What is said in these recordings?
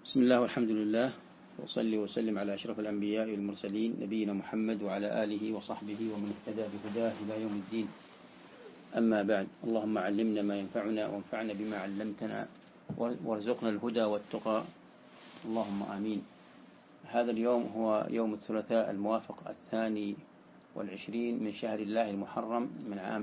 بسم الله والحمد لله، وصلي وسلم على أشرف الأنبياء والمرسلين نبينا محمد وعلى آله وصحبه ومن اهتدى بهداه إلى يوم الدين. أما بعد، اللهم علمنا ما ينفعنا وانفعنا بما علمتنا وارزقنا الهدى والتقى، اللهم آمين. هذا اليوم هو يوم الثلاثاء الموافق 22 من شهر الله المحرم من عام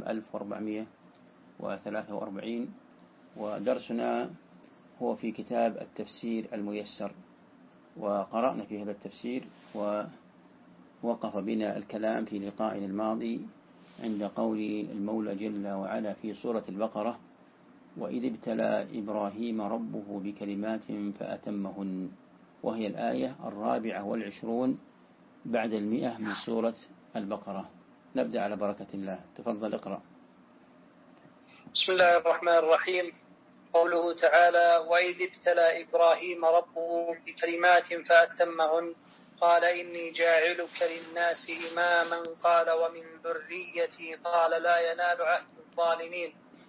1443، ودرسنا هو في كتاب التفسير الميسر، وقرأنا في هذا التفسير ووقف بنا الكلام في لقائنا الماضي عند قول المولى جل وعلا في سورة البقرة: وإذ ابتلى إبراهيم ربه بكلمات فأتمهن، وهي الآية 24 بعد 100 من سورة البقرة. نبدأ على بركة الله، تفضل اقرأ. بسم الله الرحمن الرحيم. قوله تعالى: وإذ ابتلى إبراهيم ربه بكلمات فأتمهن قال إني جاعلك للناس إماما قال ومن ذريتي قال لا ينال عهد الظالمين.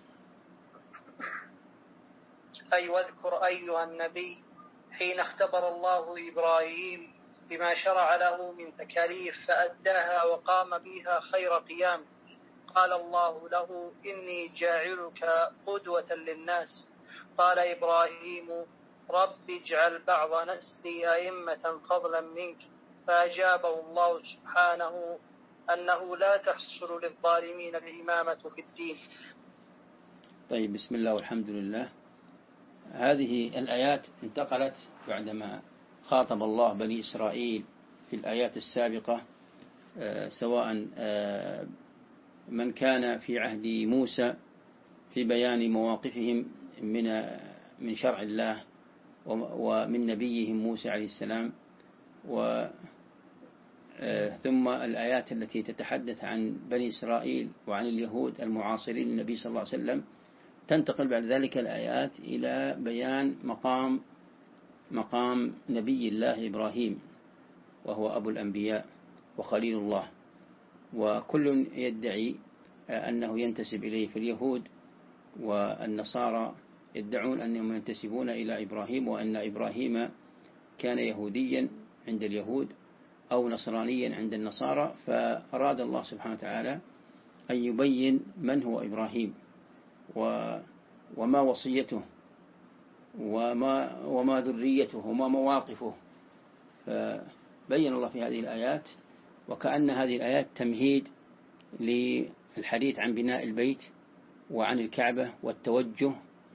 أي واذكر أيها النبي حين اختبر الله إبراهيم بما شرع له من تكاليف فأداها وقام بها خير قيام. قال الله له: إني جاعلك قدوة للناس. قال إبراهيم: رب اجعل بعض نسلي أئمة فضلا منك. فأجابه الله سبحانه أنه لا تحصل للظالمين الإمامة في الدين. طيب، بسم الله والحمد لله. هذه الآيات انتقلت بعدما خاطب الله بني إسرائيل في الآيات السابقة، سواء من كان في عهد موسى في بيان مواقفهم من شرع الله ومن نبيهم موسى عليه السلام، ثم الآيات التي تتحدث عن بني إسرائيل وعن اليهود المعاصرين للنبي صلى الله عليه وسلم. تنتقل بعد ذلك الآيات إلى بيان مقام نبي الله إبراهيم، وهو أبو الأنبياء وخليل الله، وكل يدعي أنه ينتسب إليه. في اليهود والنصارى يدعون أنهم ينتسبون إلى إبراهيم، وأن إبراهيم كان يهوديا عند اليهود أو نصرانيا عند النصارى، فأراد الله سبحانه وتعالى أن يبين من هو إبراهيم وما وصيته وما ذريته وما مواقفه. فبين الله في هذه الآيات، وكأن هذه الآيات تمهيد للحديث عن بناء البيت وعن الكعبة والتوجه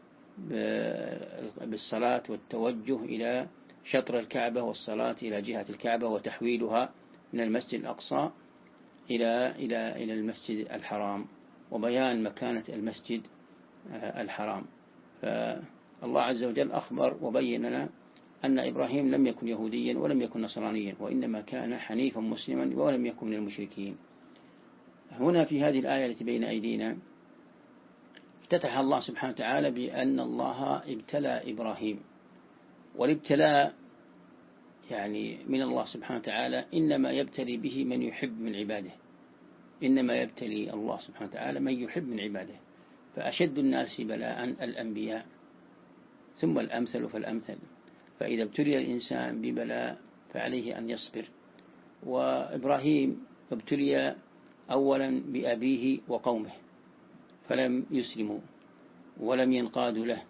بالصلاة والتوجه إلى شطر الكعبة والصلاة إلى جهة الكعبة وتحويلها من المسجد الأقصى إلى المسجد الحرام، وبيان مكانة المسجد الحرام. فالله عز وجل أخبر وبين لنا أن إبراهيم لم يكن يهوديا ولم يكن نصرانيا، وإنما كان حنيفا مسلما ولم يكن من المشركين. هنا في هذه الآية التي بين أيدينا افتتح الله سبحانه وتعالى بأن الله ابتلى إبراهيم، والابتلاء يعني من الله سبحانه وتعالى إنما يبتلي به من يحب من عباده، إنما يبتلي الله سبحانه وتعالى من يحب من عباده. فأشد الناس بلاء الأنبياء، ثم الأمثل فالأمثل. فإذا ابتلي الإنسان ببلاء فعليه أن يصبر. وإبراهيم ابتلي أولا بأبيه وقومه فلم يسلموا ولم ينقادوا له،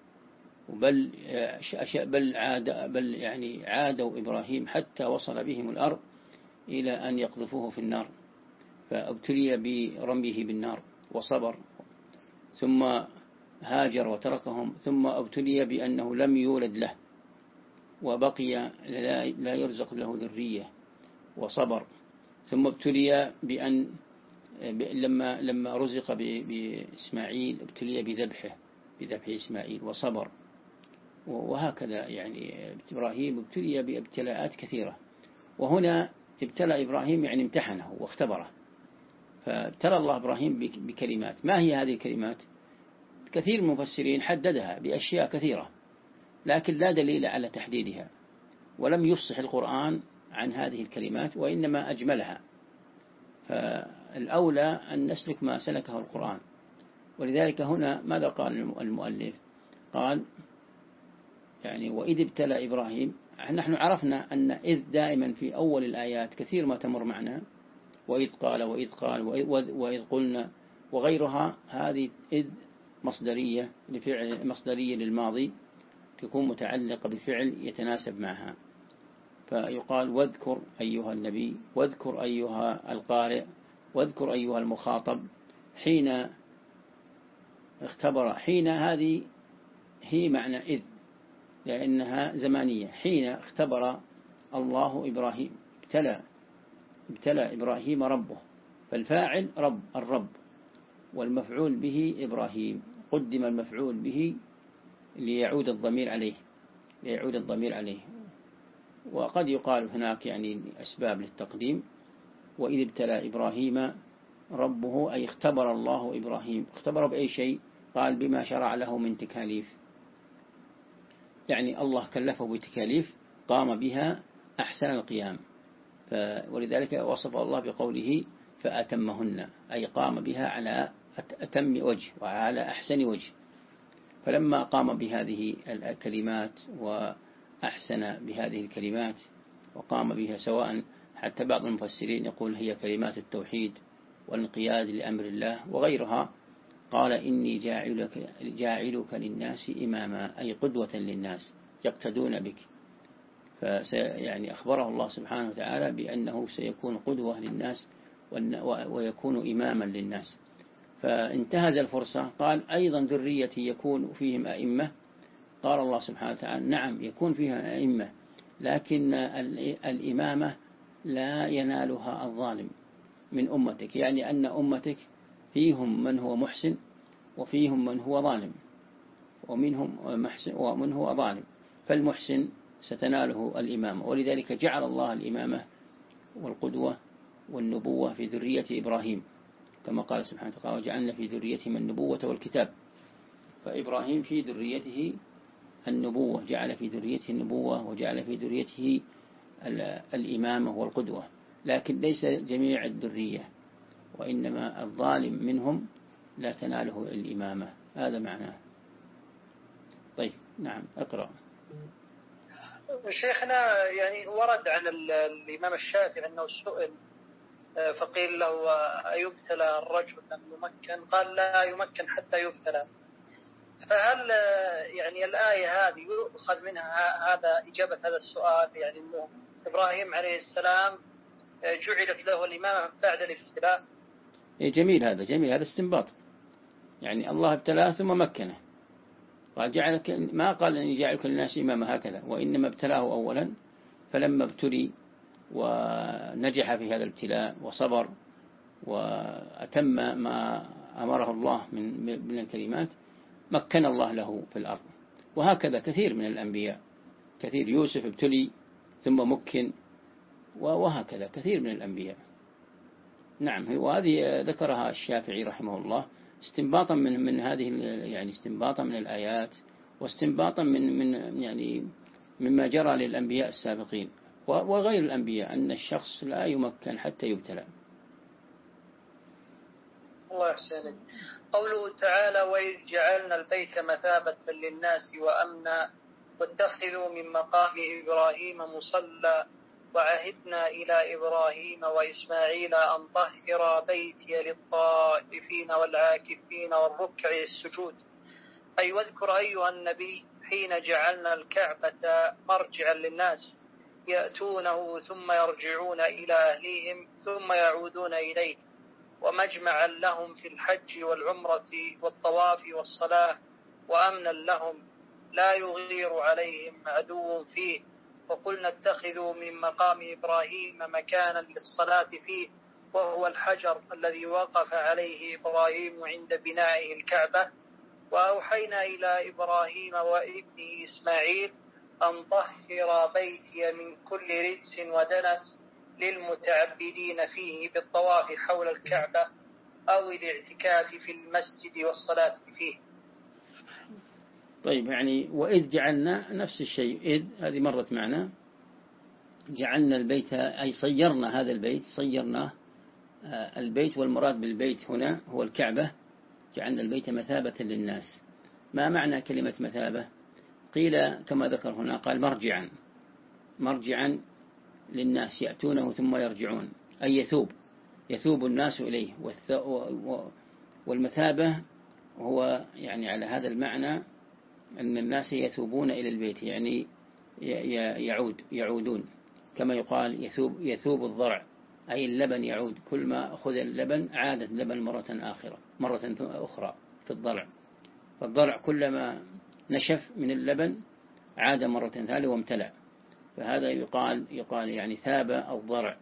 بل عادوا إبراهيم حتى وصل بهم الأرض إلى أن يقذفوه في النار، فابتلي برميه بالنار وصبر، ثم هاجر وتركهم، ثم ابتلي بأنه لم يولد له وبقي لا يرزق له ذرية وصبر، ثم ابتلي بأن لما رزق بإسماعيل ابتلي بذبح إسماعيل وصبر. وهكذا إبراهيم ابتلي بابتلاءات كثيرة، وهنا ابتلى إبراهيم امتحنه واختبره. فابتلى الله إبراهيم بكلمات. ما هي هذه الكلمات؟ كثير من المفسرين حددها بأشياء كثيرة، لكن لا دليل على تحديدها، ولم يفصح القرآن عن هذه الكلمات وإنما أجملها. فالأولى أن نسلك ما سلكه القرآن. ولذلك هنا ماذا قال المؤلف؟ قال يعني وإذ ابتلى إبراهيم، نحن عرفنا أن إذ دائما في أول الآيات كثير ما تمر معنا، وإذ قال وإذ قال وإذ قلنا وغيرها. هذه إذ مصدرية لفعل، مصدرية للماضي، تكون متعلقة بفعل يتناسب معها. فيقال واذكر أيها النبي، واذكر أيها القارئ، واذكر أيها المخاطب حين اختبر. حين هذه هي معنى إذ، لأنها زمانية. حين اختبر الله إبراهيم، ابتلى إبراهيم ربه، فالفاعل رب، الرب، والمفعول به إبراهيم. قدم المفعول به ليعود الضمير عليه. وقد يقال هناك يعني أسباب للتقديم. وإذ ابتلى إبراهيم ربه، أي اختبر الله إبراهيم. اختبر بأي شيء؟ قال بما شرع له من تكاليف، يعني الله كلفه بتكاليف قام بها أحسن القيام. ولذلك وصف الله بقوله فأتمهن، أي قام بها على أتم وجه وعلى أحسن وجه. فلما قام بهذه الكلمات وأحسن بهذه الكلمات وقام بها، سواء حتى بعض المفسرين يقول هي كلمات التوحيد والانقياد لأمر الله وغيرها، قال إني جاعلك للناس إماما، أي قدوة للناس يقتدون بك. يعني أخبره الله سبحانه وتعالى بأنه سيكون قدوة للناس ويكون إماما للناس. فانتهز الفرصة، قال أيضا ذريتي يكون فيهم أئمة. قال الله سبحانه وتعالى نعم يكون فيها أئمة، لكن الإمامة لا ينالها الظالم من أمتك، يعني أن أمتك فيهم من هو محسن وفيهم من هو ظالم، ومنهم محسن ومن هو ظالم. فالمحسن ستناله الإمامة، ولذلك جعل الله الإمامة والقدوة والنبوة في ذرية إبراهيم، كما قال سبحانه وتعالى وجعلنا في ذريتهم النبوة والكتاب. فإبراهيم في ذريته النبوة، جعل في ذريته النبوة وجعل في ذريته الإمامة والقدوة، لكن ليس جميع الذرية، وإنما الظالم منهم لا تناله الإمامة. هذا معناه. طيب نعم اقرأ. شيخنا، يعني ورد عن الإمام الشافعي أنه سئل فقيل له أيبتلى الرجل لم يمكن؟ قال لا يمكن حتى يبتلى. فهل يعني الآية هذه يؤخذ منها هذا إجابة هذا السؤال، يعني أنه إبراهيم عليه السلام جعلت له الإمامة بعد الابتلاء؟ جميل، هذا جميل، هذا استنباط. يعني الله ابتلاه ثم مكنه، قال جعلك، ما قال أني جعلك للناس إماما هكذا، وإنما ابتلاه أولا، فلما ابتلي ونجح في هذا الابتلاء وصبر وأتم ما أمره الله من الكلمات، مكن الله له في الأرض. وهكذا كثير من الأنبياء، كثير، يوسف ابتلي ثم مكن، وهكذا كثير من الأنبياء. نعم، وهذه ذكرها الشافعي رحمه الله استنباطا من هذه، يعني استنباطا من الآيات، واستنباطا من يعني مما جرى للأنبياء السابقين وغير الأنبياء، أن الشخص لا يمكن حتى يبتلى. الله يحسنك. قوله تعالى وإذ جعلنا البيت مثابة للناس وأمنا واتخذوا من مقام إبراهيم مصلى وعهدنا إلى إبراهيم وإسماعيل أن طهر بيتي للطائفين والعاكفين والركع السجود. أي واذكر أيها النبي حين جعلنا الكعبة مرجعا للناس يأتونه ثم يرجعون إلى أهليهم ثم يعودون إليه، ومجمعا لهم في الحج والعمرة والطواف والصلاة، وأمنا لهم لا يغير عليهم عدو فيه. وقلنا اتخذوا من مقام إبراهيم مكانا للصلاة فيه، وهو الحجر الذي وقف عليه إبراهيم عند بنائه الكعبة. وأوحينا إلى إبراهيم وابنه إسماعيل أن طهر بيتي من كل رجس ودنس للمتعبدين فيه بالطواف حول الكعبة أو الاعتكاف في المسجد والصلاة فيه. طيب، يعني وإذ جعلنا نفس الشيء، إذ هذه مرت معنا، جعلنا البيت أي صيرنا هذا البيت، صيرناه البيت، والمراد بالبيت هنا هو الكعبة. جعلنا البيت مثابة للناس. ما معنى كلمة مثابة؟ قيل كما ذكر هنا قال مرجعا للناس يأتونه ثم يرجعون، أي يثوب الناس إليه. والمثابة هو يعني على هذا المعنى أن الناس يثوبون إلى البيت، يعني يعودون، كما يقال يثوب الضرع، أي اللبن يعود، كل ما أخذ اللبن عاد اللبن مرة أخرى في الضرع. فالضرع كلما نشف من اللبن عاد مرة ثانية وامتلأ، فهذا يقال يعني ثاب الضرع،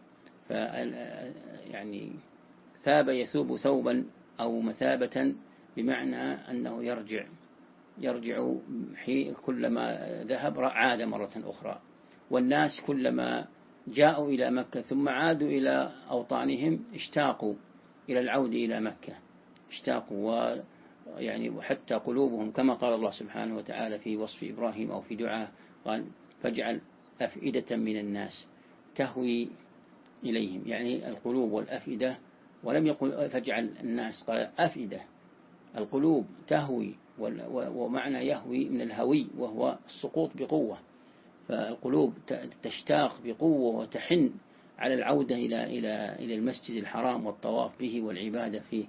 يعني ثاب يثوب ثوبا أو مثابة، بمعنى أنه يرجع كلما ذهب عاد مرة أخرى. والناس كلما جاءوا إلى مكة ثم عادوا إلى أوطانهم اشتاقوا إلى العود إلى مكة، اشتاقوا، يعني وحتى قلوبهم كما قال الله سبحانه وتعالى في وصف إبراهيم أو في دعاء، قال فاجعل أفئدة من الناس تهوي إليهم، يعني القلوب والأفئدة، ولم يقل فاجعل الناس، قال أفئدة. القلوب تهوي، ومعنى يهوي من الهوي وهو السقوط بقوة، فالقلوب تشتاق بقوة وتحن على العودة إلى المسجد الحرام والطواف به والعبادة فيه.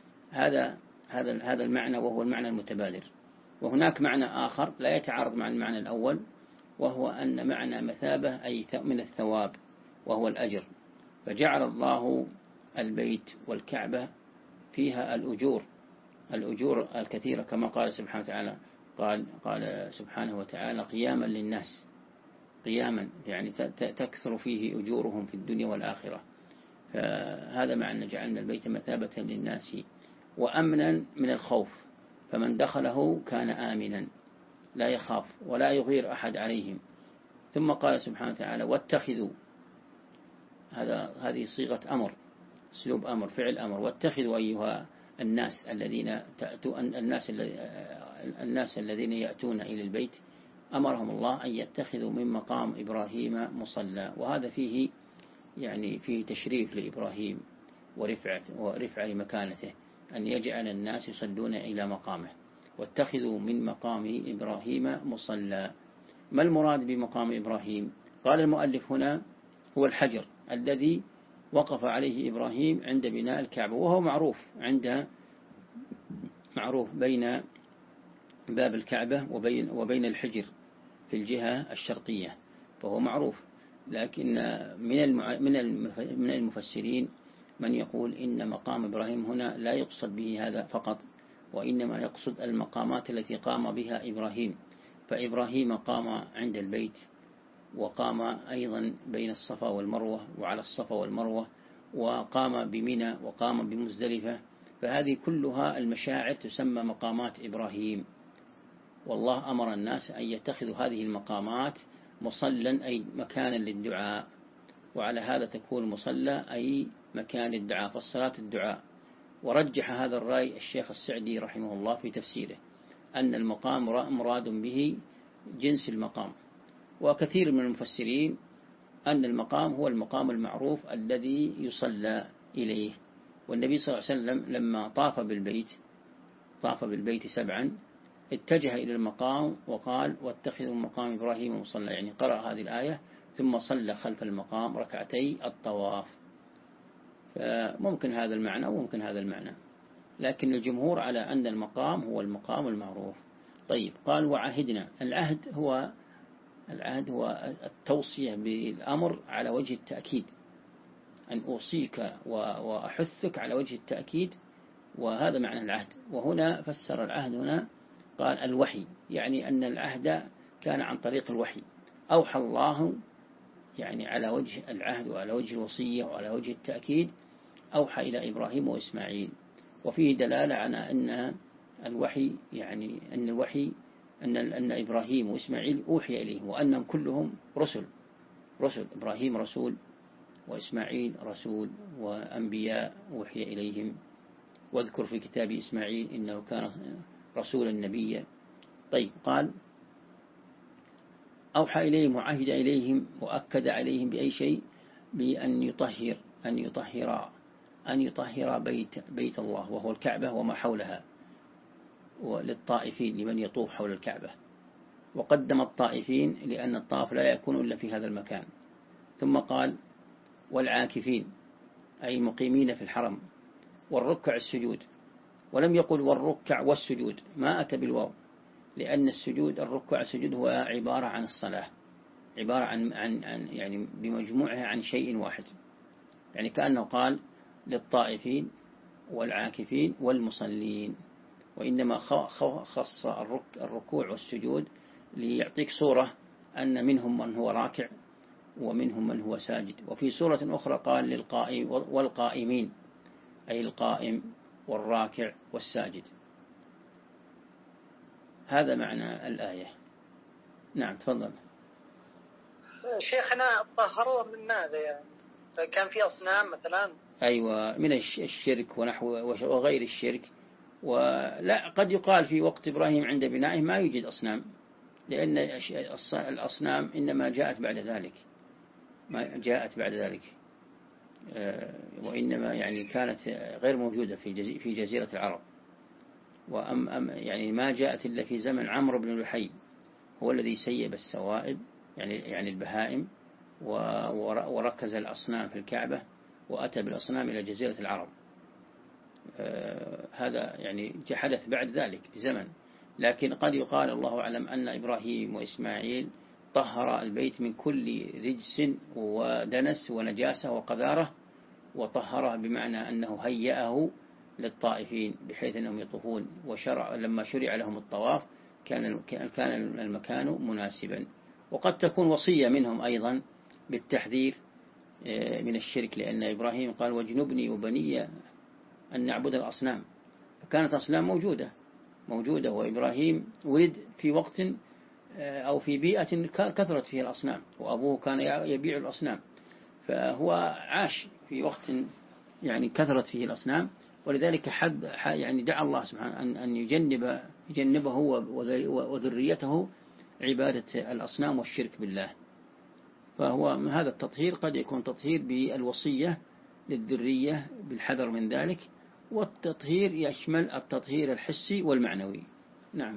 هذا المعنى، وهو المعنى المتبادر. وهناك معنى آخر لا يتعارض مع المعنى الأول، وهو أن معنى مثابة أي من الثواب وهو الأجر، فجعل الله البيت والكعبة فيها الأجور الكثيرة، كما قال سبحانه وتعالى، قال سبحانه وتعالى قياما للناس، قياما يعني تكثر فيه أجورهم في الدنيا والآخرة. فهذا معنى جعلنا البيت مثابة للناس وأمنا من الخوف، فمن دخله كان آمنا لا يخاف ولا يغير أحد عليهم. ثم قال سبحانه وتعالى واتخذوا، هذه صيغة أمر، اسلوب أمر، فعل أمر. واتخذوا أيها الناس الذين يأتون إلى البيت، أمرهم الله أن يتخذوا من مقام إبراهيم مصلى. وهذا فيه تشريف لإبراهيم ورفع لمكانته، أن يجعل الناس يصلون إلى مقامه. واتخذوا من مقام إبراهيم مصلى. ما المراد بمقام إبراهيم؟ قال المؤلف هنا هو الحجر الذي وقف عليه إبراهيم عند بناء الكعبة، وهو معروف بين باب الكعبة وبين الحجر في الجهة الشرقية، فهو معروف. لكن من المفسرين من يقول إن مقام إبراهيم هنا لا يقصد به هذا فقط، وإنما يقصد المقامات التي قام بها إبراهيم. فإبراهيم قام عند البيت، وقام أيضا بين الصفا والمروة وعلى الصفا والمروة، وقام بمنى، وقام بمزدلفة، فهذه كلها المشاعر تسمى مقامات إبراهيم. والله أمر الناس أن يتخذوا هذه المقامات مصلا، أي مكانا للدعاء، وعلى هذا تكون مصلى أي مكان الدعاء، فالصلاة الدعاء. ورجح هذا الرأي الشيخ السعدي رحمه الله في تفسيره، أن المقام مراد به جنس المقام. وكثير من المفسرين أن المقام هو المقام المعروف الذي يصلى إليه. والنبي صلى الله عليه وسلم لما طاف بالبيت 7 اتجه إلى المقام وقال واتخذوا مقام إبراهيم مصلى، يعني قرأ هذه الآية ثم صلى خلف المقام ركعتي الطواف. فممكن هذا المعنى وممكن هذا المعنى، لكن الجمهور على أن المقام هو المقام المعروف. طيب، قال وعهدنا. العهد هو التوصية بالأمر على وجه التأكيد، أن أوصيك وأحثك على وجه التأكيد، وهذا معنى العهد. وهنا فسر العهد هنا قال الوحي، يعني أن العهد كان عن طريق الوحي، أوحى الله يعني على وجه العهد وعلى وجه الوصية وعلى وجه التأكيد، أوحى إلى إبراهيم وإسماعيل. وفيه دلالة على أن الوحي يعني أن إبراهيم وإسماعيل أوحي إليهم، وأنهم كلهم رسل. إبراهيم رسول، وإسماعيل رسول، وأنبياء أوحي إليهم. واذكر في كتاب إسماعيل إنه كان رسولا نبيا. طيب، قال أوحى إليهم وعهد إليهم وأكد عليهم بأي شيء؟ بأن يطهر بيت الله وهو الكعبة وما حولها، وللطائفين لمن يطوف حول الكعبة. وقدم الطائفين لأن الطواف لا يكون إلا في هذا المكان. ثم قال والعاكفين أي مقيمين في الحرم، والركع السجود، ولم يقل والركع والسجود، ما أتى بالواو، لأن السجود الركع السجود هو عبارة عن الصلاة، عبارة عن يعني بمجموعها عن شيء واحد، يعني كأنه قال للطائفين والعاكفين والمصلين، وإنما خص الركوع والسجود ليعطيك صورة أن منهم من هو راكع ومنهم من هو ساجد. وفي سورة أخرى قال للقائم والقائمين أي القائم والراكع والساجد. هذا معنى الآية. نعم تفضل. شيخنا طهروا من ماذا يعني؟ كان في أصنام مثلا؟ أيوة من الشرك ونحو وغير الشرك. ولا قد يقال في وقت إبراهيم عند بنائه ما يوجد أصنام، لأن الأصنام إنما جاءت بعد ذلك، ما جاءت بعد ذلك، وإنما يعني كانت غير موجودة في جزيرة العرب، يعني ما جاءت إلا في زمن عمرو بن لحي، هو الذي سيب السوائب يعني البهائم، وركز الأصنام في الكعبة وأتى بالأصنام إلى جزيرة العرب. هذا يعني حدث بعد ذلك بزمن. لكن قد يقال الله أعلم أن إبراهيم وإسماعيل طهر البيت من كل رجس ودنس ونجاسة وقذارة، وطهره بمعنى أنه هيأه للطائفين بحيث أنهم يطوفون، لما شرع لهم الطواف كان المكان مناسبا. وقد تكون وصية منهم أيضا بالتحذير من الشرك، لأن إبراهيم قال واجنبني وبني أن نعبد الأصنام، فكانت أصنام موجودة، وإبراهيم ولد في وقت أو في بيئة كثرت فيه الأصنام، وأبوه كان يبيع الأصنام، فهو عاش في وقت يعني كثرت فيه الأصنام، ولذلك يعني دعا الله سبحانه أن يجنبه هو وذريته عبادة الأصنام والشرك بالله. فهو هذا التطهير قد يكون تطهير بالوصية للذرية بالحذر من ذلك، والتطهير يشمل التطهير الحسي والمعنوي. نعم.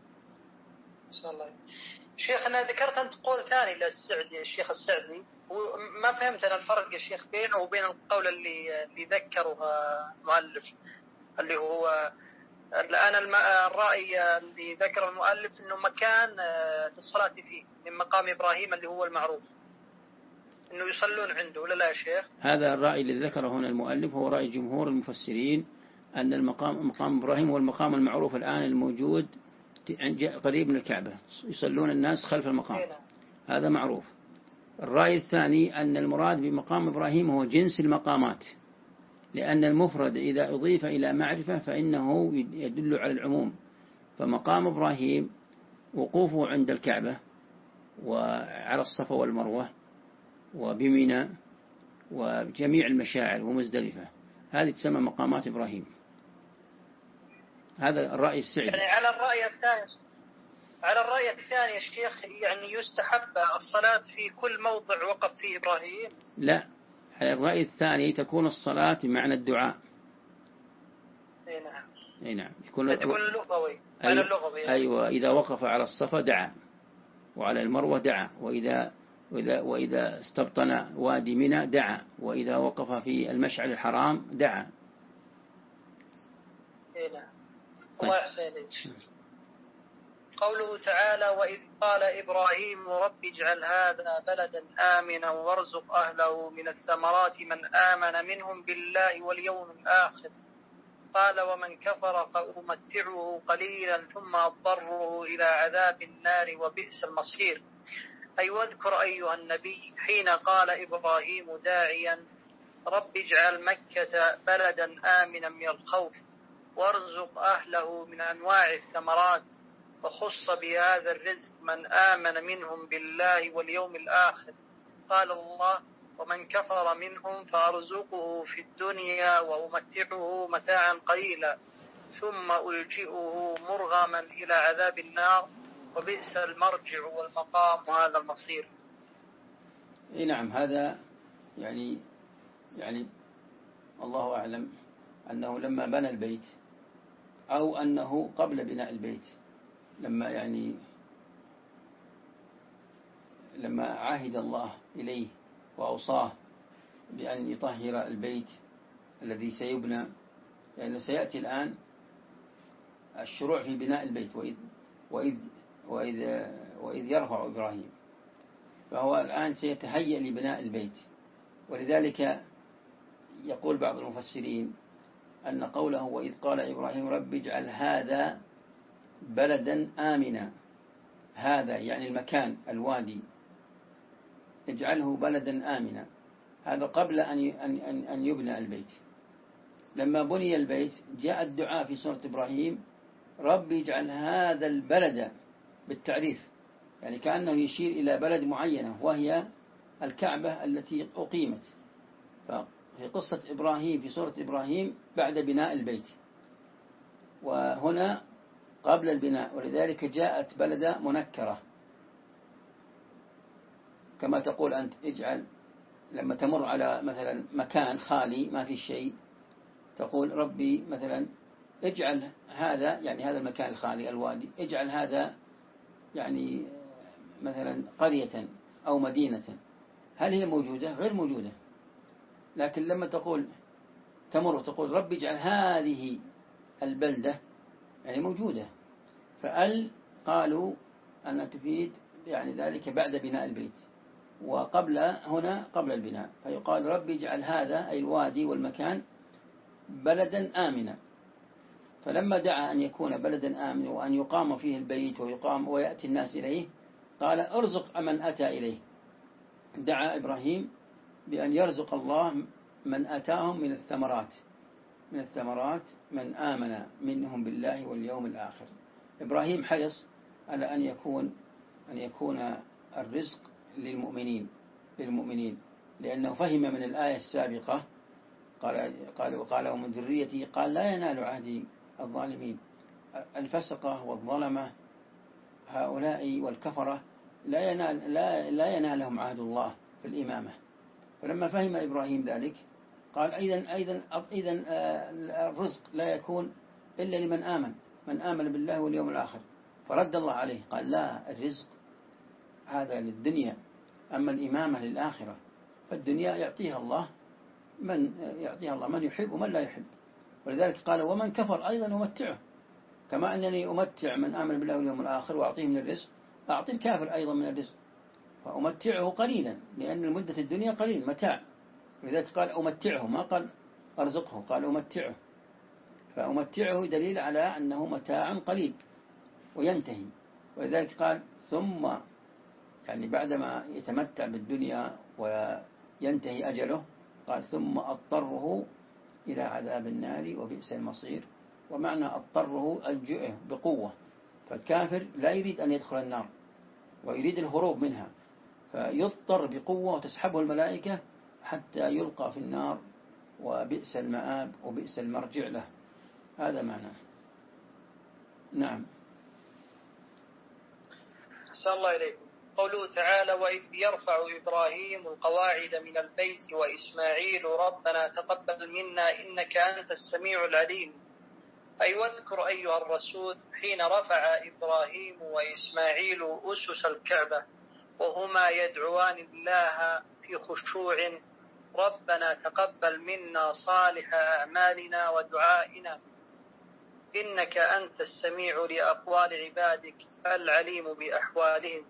صلى الله. شيخنا ذكرت أنت قول ثاني للسعدي، الشيخ السعدي، وما فهمت أنا الفرق يا شيخ بينه وبين القول اللي ذكره المؤلف، اللي هو الآن الرأي اللي ذكر المؤلف أنه مكان للصلاة فيه من مقام إبراهيم اللي هو المعروف أنه يصلون عنده، ولا لا يا شيخ؟ هذا الرأي الذي ذكره هنا المؤلف هو رأي جمهور المفسرين، أن مقام إبراهيم هو المقام المعروف الآن الموجود قريب من الكعبة، يصلون الناس خلف المقام، هذا معروف. الرأي الثاني أن المراد بمقام إبراهيم هو جنس المقامات، لأن المفرد إذا أضيف إلى معرفة فإنه يدل على العموم، فمقام إبراهيم وقوفه عند الكعبة وعلى الصفا والمروة وبمنى وجميع المشاعر ومزدلفة، هذه تسمى مقامات إبراهيم. هذا الرأي السعدي. يعني على الرأي الثاني يا شيخ يعني يستحب الصلاة في كل موضع وقف فيه إبراهيم؟ لا، على الرأي الثاني تكون الصلاة بمعنى الدعاء. أي نعم. تكون لغوي. أيوة إذا وقف على الصفا دعا، وعلى المروة دعا، وإذا استبطن وادي منى دعا، وإذا وقف في المشعر الحرام دعا. نعم. الله يحسن. قوله تعالى وإذ قال إبراهيم رب اجعل هذا بلدا آمنا وارزق أهله من الثمرات من آمن منهم بالله واليوم الآخر قال ومن كفر فأمتعه قليلا ثم أضطره إلى عذاب النار وبئس المصير. أي واذكر أيها النبي حين قال إبراهيم داعيا رب اجعل مكة بلدا آمنا من الخوف وارزق أهله من أنواع الثمرات، وخص بهذا الرزق من آمن منهم بالله واليوم الآخر. قال الله ومن كفر منهم فأرزقه في الدنيا وأمتعه متاعا قليلا ثم ألجئه مرغما إلى عذاب النار وبئس المرجع والمقام وهذا المصير. نعم. هذا يعني الله أعلم أنه لما بنى البيت أو أنه قبل بناء البيت، لما يعني لما عاهد الله إليه وأوصاه بأن يطهر البيت الذي سيبنى، لأنه سيأتي الآن الشروع في بناء البيت، وإذ يرفع إبراهيم، فهو الآن سيتهيأ لبناء البيت. ولذلك يقول بعض المفسرين أن قوله وإذ قال إبراهيم رب اجعل هذا بلدا آمنا، هذا يعني المكان الوادي، اجعله بلدا آمنا، هذا قبل أن يبنى البيت. لما بني البيت جاء الدعاء في سورة إبراهيم رب اجعل هذا البلد بالتعريف، يعني كأنه يشير إلى بلد معينة وهي الكعبة التي أقيمت. ففي قصة إبراهيم في سورة إبراهيم بعد بناء البيت، وهنا قبل البناء، ولذلك جاءت بلدة منكرة. كما تقول أنت اجعل، لما تمر على مثلا مكان خالي ما في شيء تقول ربي مثلا اجعل هذا، يعني هذا المكان الخالي الوادي، اجعل هذا يعني مثلا قرية أو مدينة. هل هي موجودة؟ غير موجودة. لكن لما تقول تمر وتقول ربي اجعل هذه البلدة، يعني موجودة. فأل قالوا أن تفيد يعني ذلك بعد بناء البيت، وقبل هنا قبل البناء، فيقال ربي اجعل هذا أي الوادي والمكان بلدا آمنا. فلما دعا أن يكون بلدا آمنا وأن يقام فيه البيت ويأتي الناس إليه، قال ارزق من أتى إليه. دعا إبراهيم بأن يرزق الله من أتاهم من الثمرات من آمن منهم بالله واليوم الآخر. إبراهيم حرص على أن يكون الرزق للمؤمنين، لأنه فهم من الآية السابقة قال ومن ذريته، قال لا ينال عهد الظالمين. الفسقة والظلمة هؤلاء والكفرة لا ينالهم عهد الله في الإمامة. فلما فهم إبراهيم ذلك قال إذن الرزق لا يكون إلا لمن آمن بالله واليوم الآخر. فرد الله عليه قال لا، الرزق هذا للدنيا، أما الإمامة للآخرة. فالدنيا يعطيها الله من يحب ومن لا يحب. ولذلك قال ومن كفر أيضا أمتعه، كما أنني أمتع من آمن بالله واليوم الآخر وأعطيه من الرزق، أعطي الكافر أيضا من الرزق، فأمتعه قليلا، لأن المدة الدنيا قليل متاع. ولذلك قال أمتعه، ما قال أرزقه، قال أمتعه. فأمتعه دليل على أنه متاع قليل وينتهي. ولذلك قال ثم، يعني بعدما يتمتع بالدنيا وينتهي أجله، قال ثم أضطره إلى عذاب النار وبئس المصير. ومعنى أضطره الجوع بقوة، فالكافر لا يريد أن يدخل النار ويريد الهروب منها، فيضطر بقوة وتسحبه الملائكة حتى يلقى في النار، وبئس المآب وبئس المرجع له. هذا معناه. نعم. أحسن الله إليكم. قوله تعالى وإذ يرفع إبراهيم القواعد من البيت وإسماعيل ربنا تقبل منا إنك أنت السميع العليم، أي واذكر أيها الرسول حين رفع إبراهيم وإسماعيل أسس الكعبة وهما يدعوان الله في خشوع ربنا تقبل منا صالح أعمالنا ودعائنا إنك أنت السميع لأقوال عبادك العليم بأحوالهم.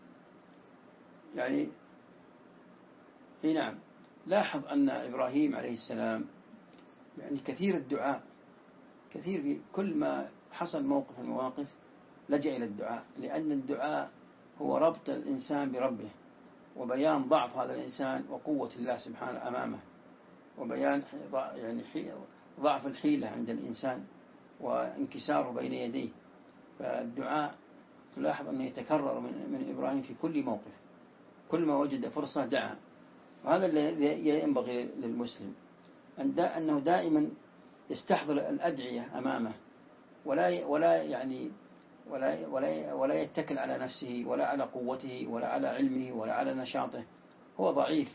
يعني نعم، لاحظ أن إبراهيم عليه السلام يعني كثير الدعاء، كثير في كل ما حصل موقف من المواقف لجأ إلى الدعاء، لأن الدعاء هو ربط الإنسان بربه، وبيان ضعف هذا الإنسان وقوة الله سبحانه أمامه، وبيان يعني ضعف الحيلة عند الإنسان وانكساره بين يديه. فالدعاء تلاحظ أنه يتكرر من إبراهيم في كل موقف، كل ما وجد فرصة دعا. وهذا الذي ينبغي للمسلم أنه دائما يستحضر الأدعية أمامه، ولا يتكل على نفسه ولا على قوته ولا على علمه ولا على نشاطه. هو ضعيف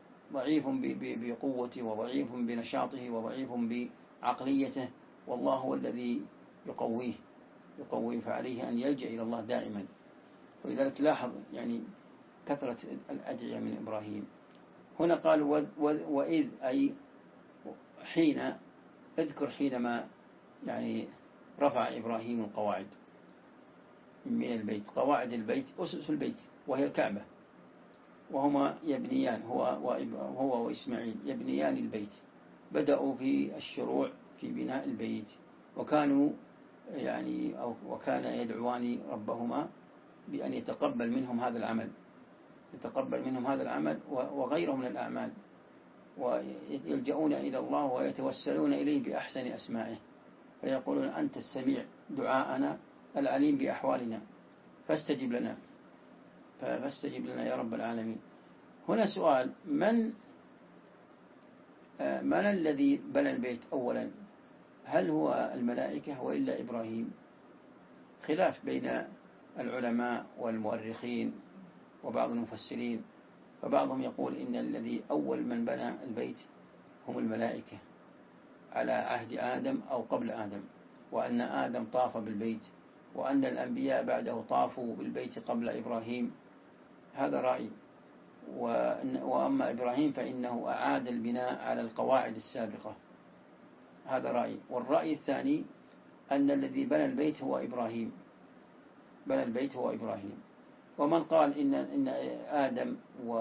بقوته وضعيف بنشاطه وضعيف بعقليته، والله هو الذي يقويه، فعليه أن يلجأ إلى الله دائما. ولذلك لاحظ يعني كثرة الأدعية من إبراهيم. هنا قال وإذ أي حين، اذكر حينما يعني رفع إبراهيم القواعد من البيت، قواعد البيت أسس البيت وهي الكعبة، وهما يبنيان هو وإسماعيل يبنيان البيت، بدأوا في الشروع في بناء البيت، وكانوا يعني وكان يدعوان ربهما بأن يتقبل منهم هذا العمل، يتقبل منهم هذا العمل وغيره من الأعمال، ويلجؤون إلى الله ويتوسلون إليه بأحسن أسمائه، فيقولون أنت السميع دعاءنا العليم بأحوالنا فاستجب لنا يا رب العالمين. هنا سؤال، من الذي بنى البيت أولا؟ هل هو الملائكة وإلا إبراهيم؟ خلاف بين العلماء والمؤرخين وبعض المفسرين، فبعضهم يقول إن الذي أول من بنى البيت هم الملائكة على عهد آدم أو قبل آدم، وأن آدم طاف بالبيت، وأن الأنبياء بعده طافوا بالبيت قبل إبراهيم. هذا رأي. وأما إبراهيم فإنه أعاد البناء على القواعد السابقة، هذا رأي. والرأي الثاني أن الذي بنى البيت هو إبراهيم، بنى البيت هو إبراهيم. ومن قال إن آدم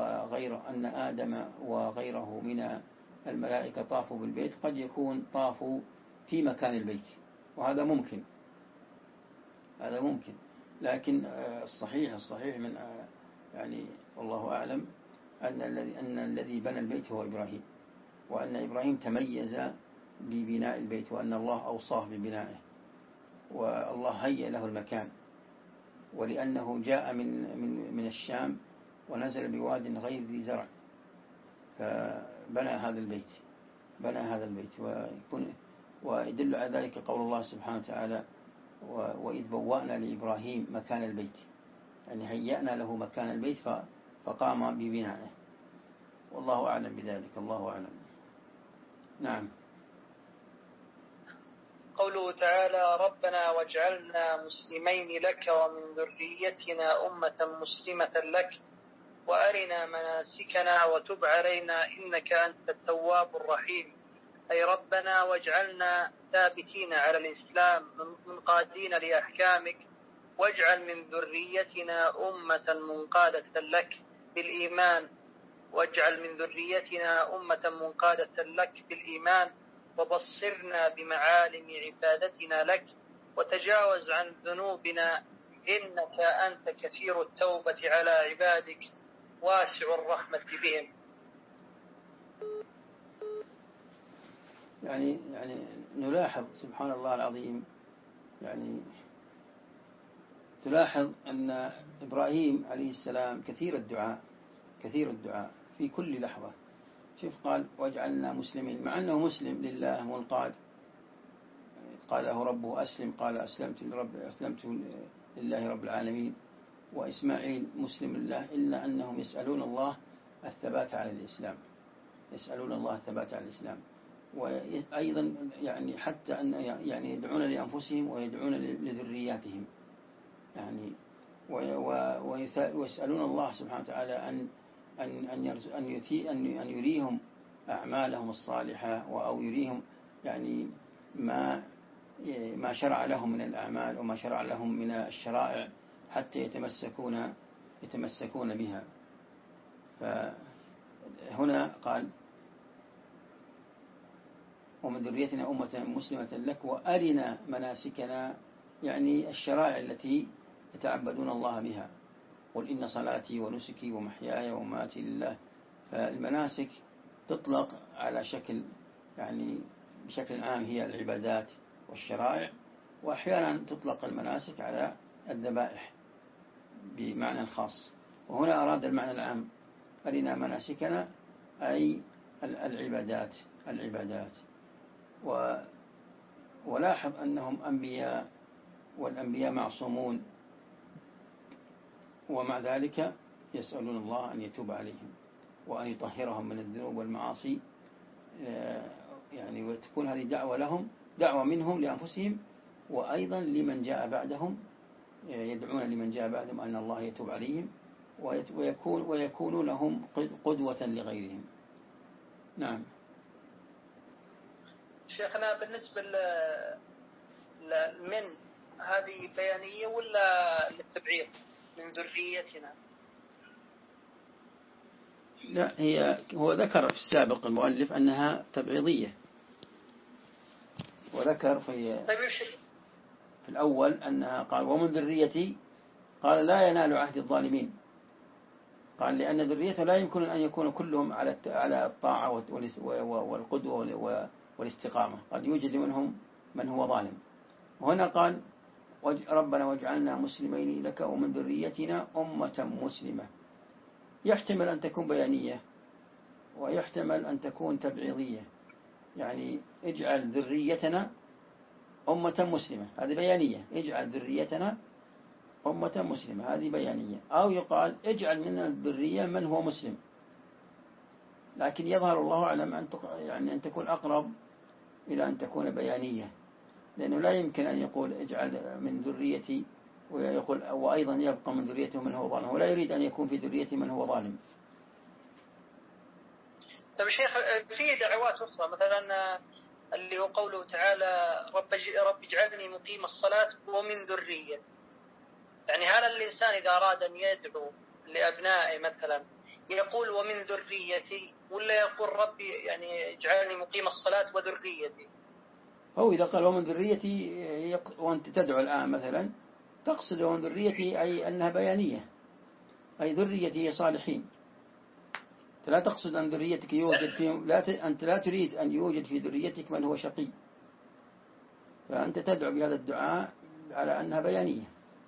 وغيره من الملائكة طافوا بالبيت، قد يكون طافوا في مكان البيت، وهذا ممكن، هذا ممكن. لكن الصحيح من يعني والله أعلم أن الذي بنى البيت هو إبراهيم، وأن إبراهيم تميز ببناء البيت، وأن الله أوصاه ببنائه، والله هيأ له المكان، ولأنه جاء من الشام ونزل بواد غير ذي زرع، فبنى هذا البيت. ويدل على ذلك قول الله سبحانه وتعالى وإذ بوأنا لإبراهيم مكان البيت، يعني هيأنا له مكان البيت فقام ببنائه، والله أعلم بذلك، الله أعلم. نعم. قوله تعالى ربنا واجعلنا مسلمين لك ومن ذريتنا أمة مسلمة لك وأرنا مناسكنا وتب علينا إنك أنت التواب الرحيم، أي ربنا واجعلنا ثابتين على الإسلام منقادين لأحكامك، واجعل من ذريتنا أمة منقادة لك بالإيمان، وبصرنا بمعالم عبادتنا لك، وتجاوز عن ذنوبنا إنك أنت كثير التوبة على عبادك واسع الرحمة بهم. يعني نلاحظ سبحان الله العظيم، يعني تلاحظ أن إبراهيم عليه السلام كثير الدعاء في كل لحظة. شوف قال واجعلنا مسلمين، مع أنه مسلم لله منقاد، قال له ربه أسلم، قال أسلمت لله رب العالمين. وإسماعيل مسلم لله، إلا أنهم يسألون الله الثبات على الإسلام، وأيضا يعني حتى أن يعني يدعون لأنفسهم ويدعون لذرياتهم، يعني ويسألون الله سبحانه وتعالى أن يريهم أعمالهم الصالحة، أو يريهم يعني ما شرع لهم من الأعمال وما شرع لهم من الشرائع، حتى يتمسكون بها. فهنا قال ومن ذريتنا أمة مسلمة لك وأرنا مناسكنا، يعني الشرائع التي يتعبدون الله بها. قل إن صلاتي ونسكي ومحياي ومماتي لله. فالمناسك تطلق على شكل يعني بشكل عام هي العبادات والشرائع، وأحيانا تطلق المناسك على الذبائح بمعنى خاص، وهنا أراد المعنى العام أرنا مناسكنا أي العبادات. ولاحظ أنهم أنبياء، والأنبياء معصومون، ومع ذلك يسألون الله أن يتوب عليهم وأن يطهرهم من الذنوب والمعاصي، يعني وتكون هذه دعوة لهم، دعوة منهم لأنفسهم، وأيضا لمن جاء بعدهم، يدعون لمن جاء بعدهم أن الله يتوب عليهم ويكونون هم قدوة لغيرهم. نعم. شيخنا بالنسبة من هذه بيانية ولا للتبعيض من ذريتنا؟ لا، هو ذكر في السابق المؤلف أنها تبعيضية، وذكر في الأول أنها قال ومن ذريتي، قال لا ينال عهد الظالمين، قال لأن ذريته لا يمكن أن يكون كلهم على الطاعة والقدوة والاستقامة، قد يوجد منهم من هو ظالم. وهنا قال ربنا واجعلنا مسلمين لك ومن ذريتنا أمة مسلمة، يحتمل أن تكون بيانية ويحتمل أن تكون تبعيضية، يعني اجعل ذريتنا أمة مسلمة، هذه بيانية، اجعل ذريتنا أمة مسلمة، هذه بيانية. أو يقال اجعل من الذرية من هو مسلم، لكن يظهر الله أعلم أن تكون أقرب إلى أن تكون بيانية، لأنه لا يمكن أن يقول اجعل من ذريتي ويقول وأيضا يبقى من ذريته من هو ظالم، ولا يريد أن يكون في ذريته من هو ظالم. طيب شيخ، في دعوات أخرى مثلا اللي هو قوله تعالى رب اجعلني مقيم الصلاة ومن ذرية، يعني هل الإنسان إذا أراد أن يدعو لأبنائه مثلا يقول ومن ذريتي، ولا يقول ربي يعني اجعلني مقيم الصلاة وذريتي؟ أو إذا قال ومن ذريتي وأنت تدعو الآن مثلا تقصد ومن ذريتي أي أنها بيانية، أي ذريتي صالحين، لا تقصد أن ذريتك يوجد فيهم، أنت لا تريد أن يوجد في ذريتك من هو شقي، فأنت تدعو بهذا الدعاء على أنها بيانية.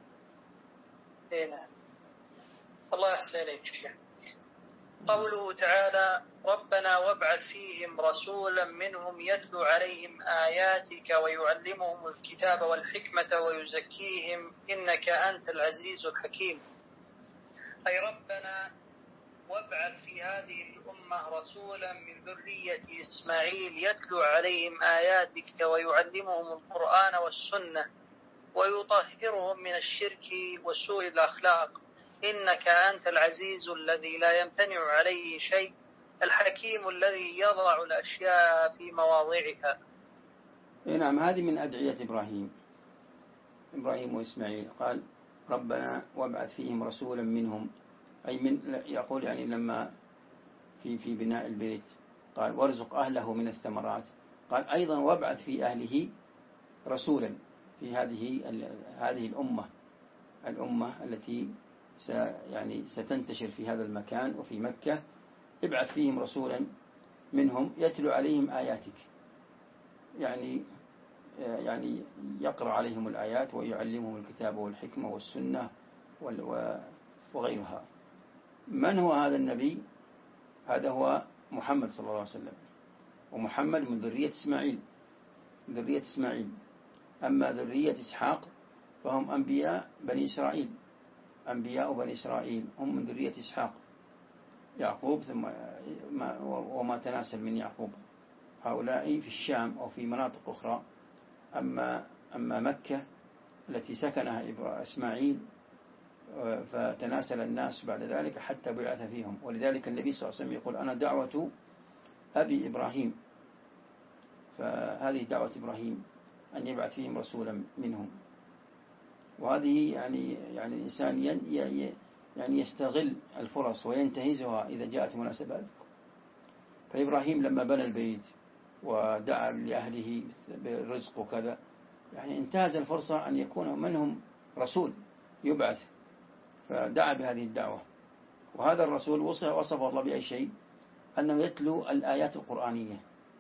نعم. الله يحسن إليك. قوله تعالى ربنا وابعث فيهم رسولا منهم يتلو عليهم آياتك ويعلمهم الكتاب والحكمة ويزكيهم إنك أنت العزيز الحكيم، أي ربنا وابعث في هذه الأمة رسولا من ذرية إسماعيل يتلو عليهم آياتك ويعلمهم القرآن والسنة ويطهرهم من الشرك وسوء الأخلاق، إنك أنت العزيز الذي لا يمتنع عليه شيء، الحكيم الذي يضع الأشياء في مواضعها. نعم، هذه من أدعية إبراهيم وإسماعيل، قال ربنا وابعث فيهم رسولا منهم، أي يقول يعني لما في بناء البيت قال وارزق أهله من الثمرات، قال أيضا وابعث في أهله رسولا في هذه الأمة التي ستنتشر في هذا المكان وفي مكة، ابعث فيهم رسولا منهم يتلو عليهم آياتك، يعني يقرأ عليهم الآيات ويعلمهم الكتاب والحكمة والسنة وغيرها. من هو هذا النبي؟ هذا هو محمد صلى الله عليه وسلم، ومحمد من ذرية إسماعيل. أما ذرية إسحاق فهم أنبياء بني إسرائيل، هم من ذرية إسحاق، يعقوب ثم وما تناسل من يعقوب، هؤلاء في الشام أو في مناطق أخرى. أما مكة التي سكنها إسماعيل فتناسل الناس بعد ذلك حتى بعث فيهم، ولذلك النبي صلى الله عليه وسلم يقول أنا دعوة أبي إبراهيم، فهذه دعوة إبراهيم أن يبعث فيهم رسولا منهم. وهذه يعني الإنسان يعني يستغل الفرص وينتهزها إذا جاءت مناسبات. فإبراهيم لما بنى البيت ودعا لأهله بالرزق وكذا، يعني انتهز الفرصة أن يكون منهم رسول يبعث، فدعا بهذه الدعوة. وهذا الرسول وصف الله بأي شيء؟ أنه يتلو الآيات القرآنية،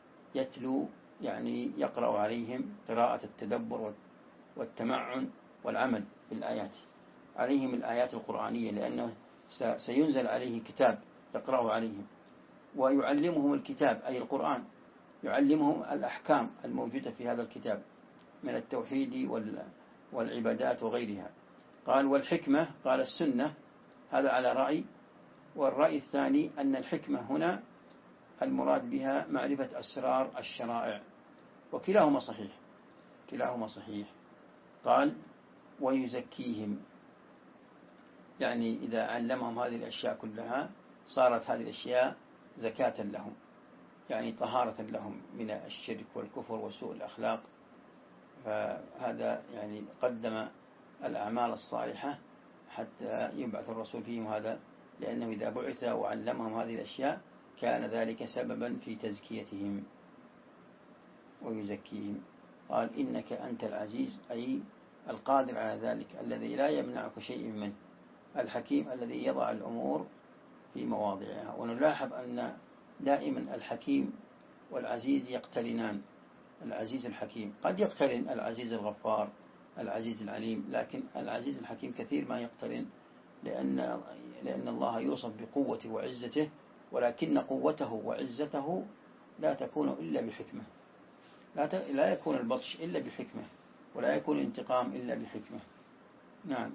يعني يقرأ عليهم قراءة التدبر والتمعن والعمل بالآيات، عليهم الآيات القرآنية، لأنه سينزل عليه كتاب يقرأه عليهم، ويعلمهم الكتاب أي القرآن، يعلمهم الأحكام الموجودة في هذا الكتاب من التوحيد والعبادات وغيرها. قال والحكمة، قال السنة، هذا على رأي. والرأي الثاني أن الحكمة هنا المراد بها معرفة أسرار الشرائع، وكلاهما صحيح. قال ويزكيهم، يعني إذا علمهم هذه الأشياء كلها صارت هذه الأشياء زكاة لهم، يعني طهارة لهم من الشرك والكفر وسوء الأخلاق. فهذا يعني قدم الأعمال الصالحة حتى يبعث الرسول فيهم هذا، لأنه إذا بعث وعلمهم هذه الأشياء كان ذلك سببا في تزكيتهم ويزكيهم. قال إنك أنت العزيز، أي القادر على ذلك، الذي لا يمنعك شيء منه، الحكيم الذي يضع الأمور في مواضعها. ونلاحظ أن دائما الحكيم والعزيز يقترنان، العزيز الحكيم. قد يقترن العزيز الغفار، العزيز العليم، لكن العزيز الحكيم كثير ما يقترن، لأن الله يوصف بقوته وعزته، ولكن قوته وعزته لا تكون إلا بحكمة، لا يكون البطش إلا بحكمة، ولا يكون الانتقام إلا بحكمة. نعم.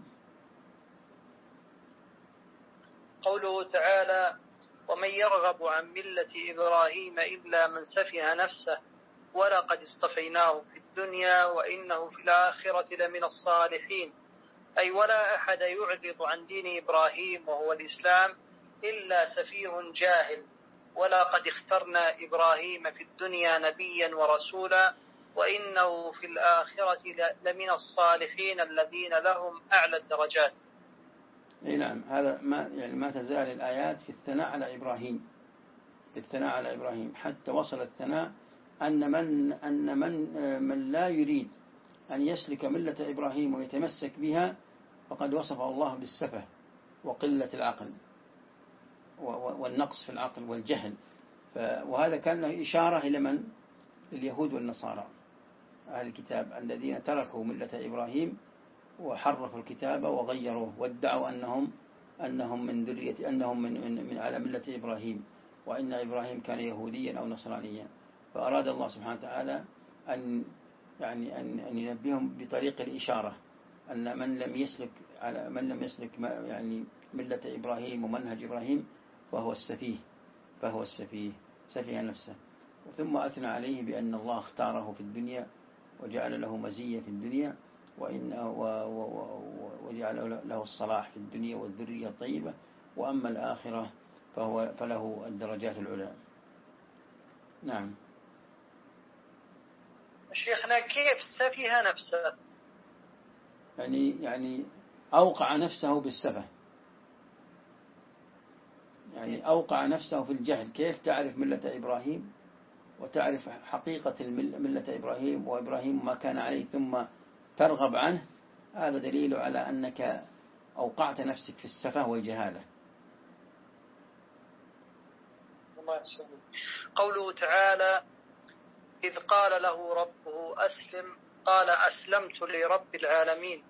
قوله تعالى: ومن يرغب عن ملة إبراهيم إلا من سفه نفسه ولقد اصطفيناه في الدنيا وإنه في الآخرة لمن الصالحين، أي ولا أحد يعرض عن دين إبراهيم وهو الإسلام إلا سفيه جاهل، ولقد اخترنا إبراهيم في الدنيا نبيا ورسولا وإنه في الآخرة لمن الصالحين الذين لهم أعلى الدرجات. نعم، هذا ما تزال الآيات في الثناء على إبراهيم، في الثناء على إبراهيم، حتى وصل الثناء أن من لا يريد أن يسلك ملة إبراهيم ويتمسك بها فقد وصفه الله بالسفه وقلة العقل والنقص في العقل والجهل. وهذا كان له إشارة إلى من؟ اليهود والنصارى أهل الكتاب الذين تركوا ملة إبراهيم وحرفوا الكتاب وغيروه وادعوا أنهم من ذرية، أنهم من على ملة إبراهيم، وإن إبراهيم كان يهوديا أو نصرانيا. فأراد الله سبحانه وتعالى أن ينبههم بطريق الإشارة أن من لم يسلك يعني ملة إبراهيم ومنهج إبراهيم فهو السفيه سفيه نفسه. ثم أثنى عليه بأن الله اختاره في الدنيا وجعل له مزية في الدنيا وجعل له الصلاح في الدنيا والذرية الطيبة، وأما الآخرة فله الدرجات العلى. نعم. شيخنا كيف سفه نفسه؟ يعني أوقع نفسه بالسفه، يعني أوقع نفسه في الجهل. كيف تعرف ملة إبراهيم وتعرف حقيقة ملة إبراهيم وإبراهيم ما كان عليه ثم ترغب عنه؟ هذا دليل على أنك أوقعت نفسك في السفه والجهالة. قوله تعالى: إذ قال له ربه أسلم قال أسلمت لرب العالمين،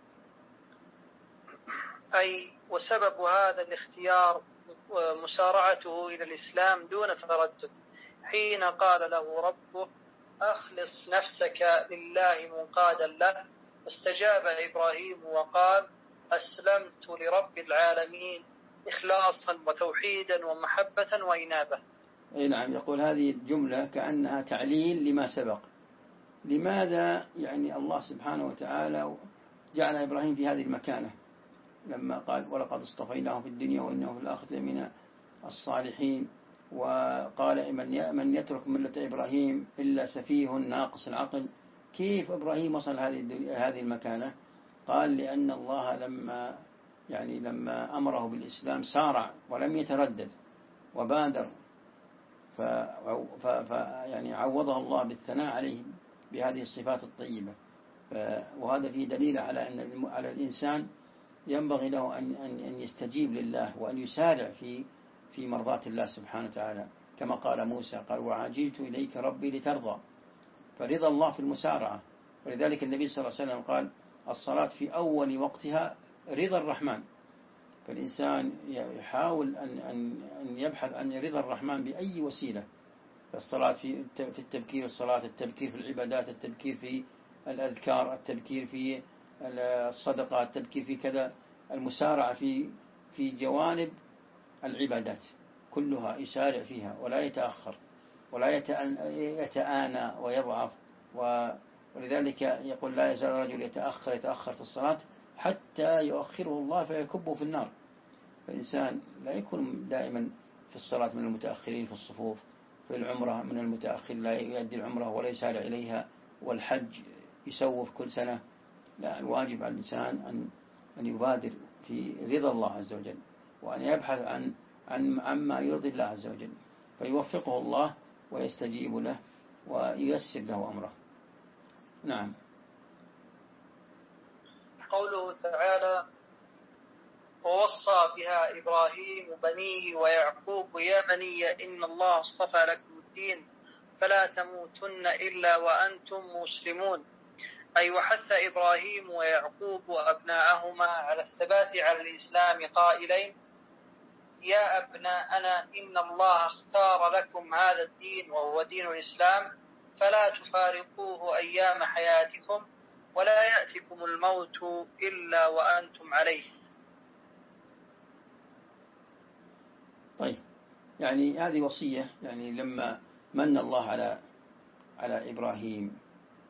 أي وسبب هذا الاختيار ومسارعته إلى الإسلام دون تردد، حين قال له ربه أخلص نفسك لله منقادا له، واستجاب إبراهيم وقال أسلمت لرب العالمين إخلاصا وتوحيدا ومحبة وإنابة. نعم. يقول هذه الجملة كأنها تعليل لما سبق. لماذا يعني الله سبحانه وتعالى جعل إبراهيم في هذه المكانة لما قال ولقد اصطفيناه في الدنيا وإنه في الآخرة من الصالحين، وقال من يترك ملة إبراهيم إلا سفيه ناقص العقل؟ كيف إبراهيم وصل هذه المكانة؟ قال لأن الله لما أمره بالإسلام سارع ولم يتردد وبادر، يعني عوضه الله بالثناء عليه بهذه الصفات الطيبة. وهذا فيه دليل على أن على الإنسان ينبغي له أن يستجيب لله وأن يسارع في مرضاة الله سبحانه وتعالى، كما قال موسى قال وعجلت إليك ربي لترضى، فرضا الله في المسارعة. ولذلك النبي صلى الله عليه وسلم قال الصلاة في أول وقتها رضا الرحمن، فالإنسان يحاول أن يبحث عن رضا الرحمن بأي وسيلة. فالصلاة في التبكير، الصلاة التبكير في العبادات، التبكير في الأذكار، التبكير في الصدقة، التبكير في كذا، المسارعة في جوانب العبادات كلها يسارع فيها ولا يتأخر ولا يتآنى ويضعف. ولذلك يقول لا يزال الرجل يتأخر في الصلاة حتى يؤخره الله فيكبه في النار. فالإنسان لا يكون دائما في الصلاة من المتأخرين في الصفوف، في العمرة من المتأخر لا يؤدي العمرة ولا يسارع إليها، والحج يسوف كل سنة. لا، الواجب على الإنسان أن يبادر في رضا الله عز وجل، وأن يبحث عما يرضي الله عز وجل، فيوفقه الله ويستجيب له وييسر له أمره. نعم. قوله تعالى: ووصى بها إبراهيم بنيه ويعقوب يا بني إن الله اصطفى لكم الدين فلا تموتن إلا وأنتم مسلمون. أي وحث إبراهيم ويعقوب وأبناءهما على الثبات على الإسلام قائلين: يا أبناءنا إن الله اختار لكم هذا الدين وهو دين الإسلام فلا تفارقوه أيام حياتكم ولا يأتكم الموت إلا وأنتم عليه. طيب، يعني هذه وصية، يعني لما من الله على إبراهيم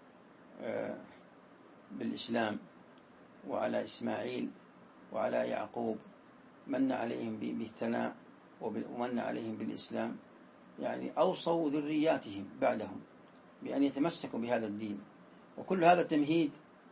بالإسلام وعلى إسماعيل وعلى يعقوب، من عليهم بالثناء ومن عليهم بالإسلام، يعني أوصوا ذرياتهم بعدهم بأن يتمسكوا بهذا الدين. وكل هذا تمهيد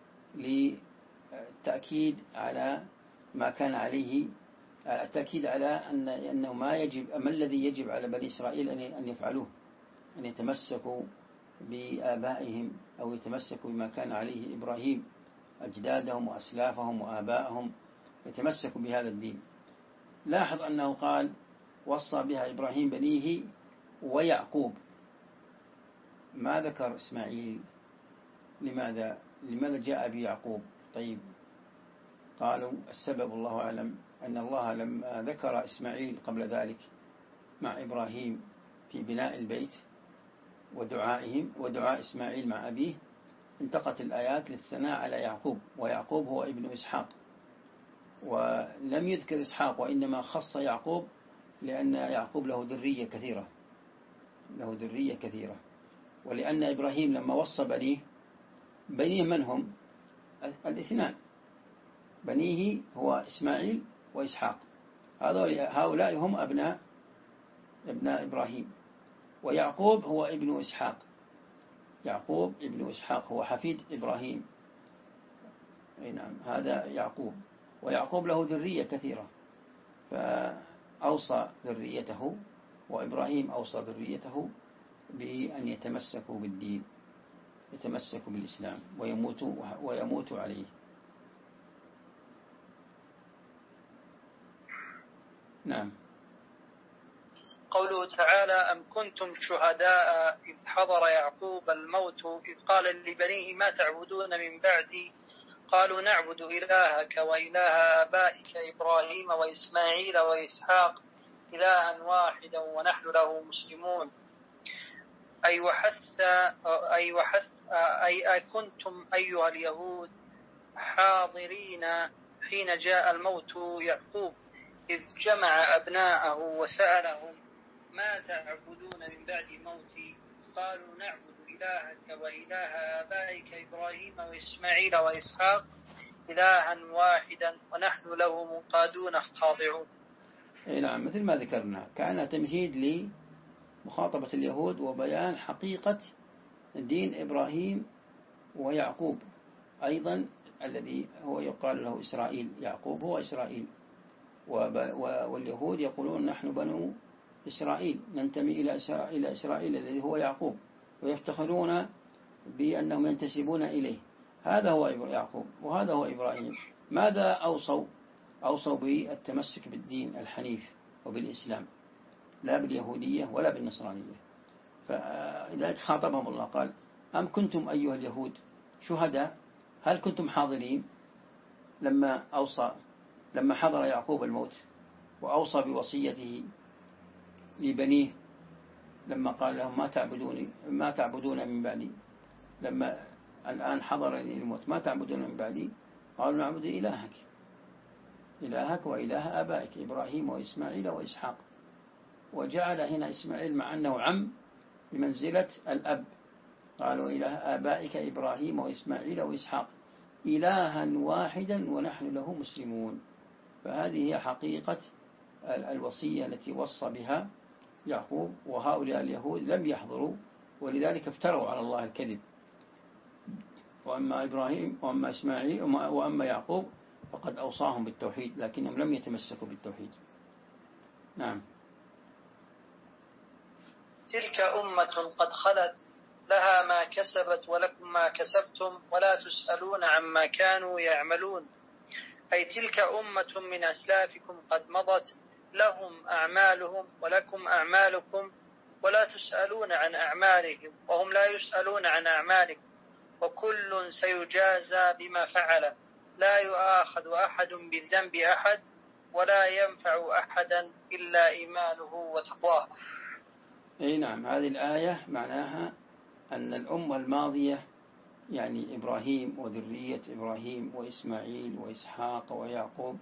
للتأكيد على ما كان عليه، التأكيد على أنه ما الذي يجب على بني إسرائيل أن يفعلوه، أن يتمسكوا بآبائهم أو يتمسكوا بما كان عليه إبراهيم، أجدادهم وأسلافهم وآبائهم، يتمسكوا بهذا الدين. لاحظ أنه قال وصى بها إبراهيم بنيه ويعقوب، ما ذكر إسماعيل. لماذا جاء بيعقوب؟ طيب، قالوا السبب الله أعلم أن الله لما ذكر إسماعيل قبل ذلك مع إبراهيم في بناء البيت ودعائهم ودعاء إسماعيل مع أبيه، انتقت الآيات للثناء على يعقوب، ويعقوب هو ابن إسحاق، ولم يذكر إسحاق، وإنما خص يعقوب لأن يعقوب له ذرية كثيرة، ولأن إبراهيم لما وصى بنيه من هم؟ الاثنان، بنيه هو إسماعيل وإسحاق، هؤلاء هم أبناء إبراهيم. ويعقوب هو ابن إسحاق، يعقوب ابن إسحاق هو حفيد إبراهيم. نعم، هذا يعقوب، ويعقوب له ذرية كثيرة، فأوصى ذريته، وإبراهيم أوصى ذريته بأن يتمسكوا بالدين، يتمسكوا بالإسلام ويموتوا عليه. نعم. قوله تعالى: أم كنتم شهداء إذ حضر يعقوب الموت إذ قال لبنيه ما تعبدون من بعدي قالوا نعبد إلهك وإله آبائك إبراهيم وإسماعيل وإسحاق إلها واحدا ونحن له مسلمون. أي كنتم أيها اليهود حاضرين حين جاء الموت يعقوب إذ جمع أبناءه وسألهم ما تعبدون من بعد موتي قالوا نعبد إلهك وإله آبائك إبراهيم وإسماعيل وإسحاق إلها واحدا ونحن له منقادون خاضعون. نعم، مثل ما ذكرنا، كان تمهيد لمخاطبة اليهود وبيان حقيقة دين إبراهيم ويعقوب أيضا، الذي هو يقال له إسرائيل. يعقوب هو إسرائيل، واليهود يقولون نحن بنو إسرائيل، ننتمي إلى إسرائيل الذي هو يعقوب، ويفتخرون بأنهم ينتسبون إليه. هذا هو يعقوب وهذا هو إبراهيم. ماذا أوصوا بالتمسك بالدين الحنيف وبالإسلام، لا باليهودية ولا بالنصرانية. فلذلك خاطبهم الله قال أم كنتم أيها اليهود شهداء، هل كنتم حاضرين لما حضر يعقوب الموت وأوصى بوصيته لبنيه، لما قال لهم ما تعبدون من بعدي، لما الآن حضرني الموت ما تعبدون من بعدي، قالوا نعبد إلهك وإله آبائك إبراهيم وإسماعيل وإسحاق، وجعل هنا إسماعيل مع أنه عم بمنزلة الأب، قالوا إله آبائك إبراهيم وإسماعيل وإسحاق إلها واحدا ونحن له مسلمون. فهذه هي حقيقة الوصية التي وصى بها يعقوب، وهؤلاء اليهود لم يحضروا، ولذلك افتروا على الله الكذب. وأما إبراهيم وأما إسماعيل وأما يعقوب فقد أوصاهم بالتوحيد، لكنهم لم يتمسكوا بالتوحيد. نعم. تلك أمة قد خلت لها ما كسبت ولكم ما كسبتم ولا تسألون عما كانوا يعملون. أي تلك أمة من أسلافكم قد مضت، لهم أعمالهم ولكم أعمالكم ولا تسألون عن أعمالهم وهم لا يسألون عن أعمالكم، وكل سيجازى بما فعل، لا يؤاخذ أحد بالذنب أحد ولا ينفع أحدا إلا إيمانه وتقواه. أي نعم. هذه الآية معناها أن الأمة الماضية يعني إبراهيم وذرية إبراهيم وإسماعيل وإسحاق ويعقوب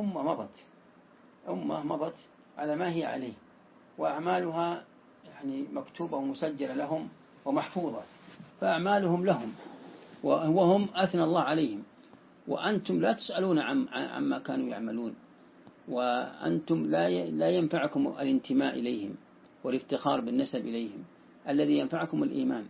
أمة مضت على ما هي عليه، وأعمالها يعني مكتوبة ومسجلة لهم ومحفوظة، فأعمالهم لهم وهم أثنى الله عليهم، وأنتم لا تسألون عما كانوا يعملون، وأنتم لا ينفعكم الانتماء إليهم والافتخار بالنسب إليهم، الذي ينفعكم الإيمان.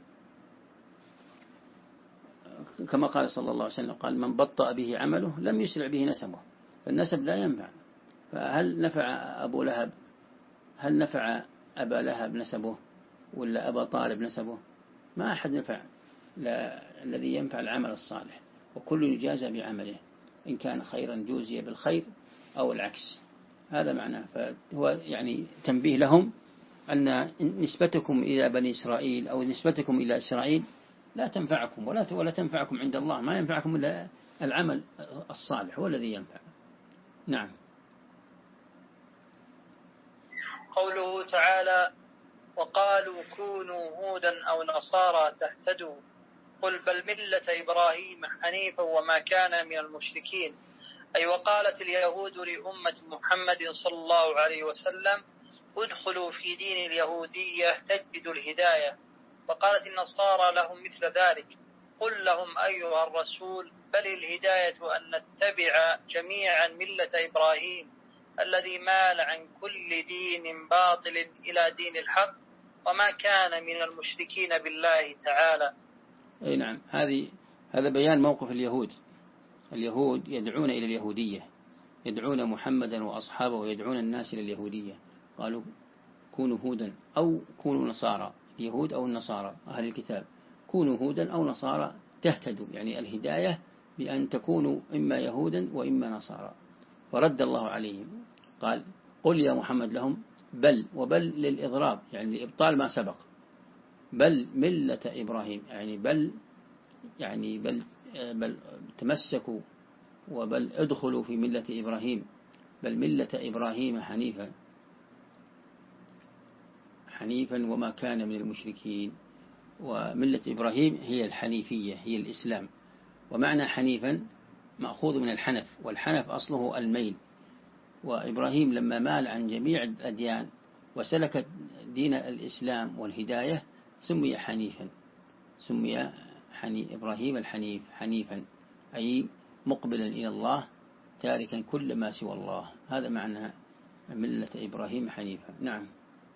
كما قال صلى الله عليه وسلم، قال من بطأ به عمله لم يسرع به نسبه، فالنسب لا ينفع. فهل نفع أبو لهب، هل نفع أبا لهب نسبه ولا أبا طالب نسبه؟ ما أحد نفع. الذي ينفع العمل الصالح، وكل يجازى بعمله، إن كان خيرا جوزي بالخير أو العكس. هذا معناه. فهو يعني تنبيه لهم أن نسبتكم إلى بني إسرائيل أو نسبتكم إلى إسرائيل لا تنفعكم ولا تنفعكم عند الله، ما ينفعكم إلا العمل الصالح هو الذي ينفع. نعم. قوله تعالى وقالوا كونوا هودا أو نصارى تهتدوا، قل بل ملة إبراهيم حنيفا وما كان من المشركين. أي وقالت اليهود لأمة محمد صلى الله عليه وسلم ادخلوا في دين اليهودية تجدوا الهداية، وقالت النصارى لهم مثل ذلك، قل لهم أيها الرسول بل الهداية أن نتبع جميعا ملة إبراهيم الذي مال عن كل دين باطل إلى دين الحق وما كان من المشركين بالله تعالى. أي نعم. هذا بيان موقف اليهود. اليهود يدعون إلى اليهودية، يدعون محمدا وأصحابه ويدعون الناس إلى اليهودية. قالوا كونوا هودا أو كونوا نصارى، اليهود أو النصارى أهل الكتاب، كونوا هودا أو نصارى تهتدوا، يعني الهداية بأن تكونوا إما يهودا وإما نصارى. فرد الله عليهم قال قل يا محمد لهم بل، وبل للإضراب يعني لإبطال ما سبق، بل ملة إبراهيم يعني بل تمسكوا وبل ادخلوا في ملة إبراهيم، بل ملة إبراهيم حنيفا وما كان من المشركين. وملة إبراهيم هي الحنيفية، هي الإسلام. ومعنى حنيفا مأخوذ من الحنف، والحنف أصله الميل، وإبراهيم لما مال عن جميع الأديان وسلك دين الإسلام والهداية سمي حنيفا، سمي إبراهيم الحنيف، حنيفا أي مقبلا إلى الله تاركا كل ما سوى الله. هذا معنى ملة إبراهيم حنيفا. نعم.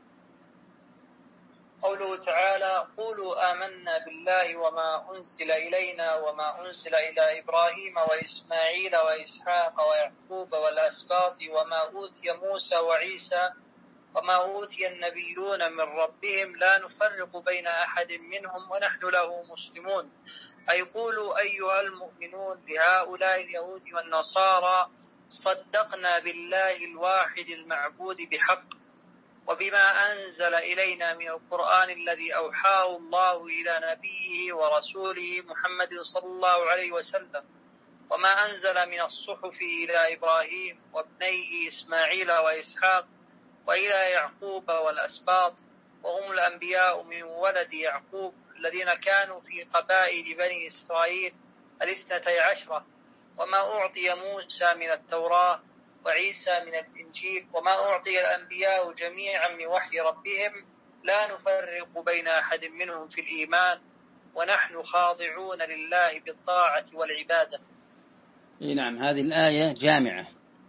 قوله تعالى قولوا آمنا بالله وما أنزل إلينا وما أنزل إلى إبراهيم وإسماعيل وإسحاق ويعقوب والأسباط وما أوتي موسى وعيسى وما أوتي النبيون من ربهم لا نفرق بين أحد منهم ونحن له مسلمون. أي قولوا أيها المؤمنون لهؤلاء اليهود والنصارى صدقنا بالله الواحد المعبود بحق وبما أنزل إلينا من القرآن الذي أوحاه الله إلى نبيه ورسوله محمد صلى الله عليه وسلم، وما أنزل من الصحف إلى إبراهيم وابنيه إسماعيل وإسحاق وإلى يعقوب والأسباط وهم الأنبياء من ولد يعقوب الذين كانوا في قبائل بني إسرائيل 12، وما أعطي موسى من التوراة وعيسى من الإنجيل وما أعطي الأنبياء جميعا من وحي ربهم لا نفرق بين أحد منهم في الإيمان ونحن خاضعون لله بالطاعة والعبادة. نعم. هذه الآية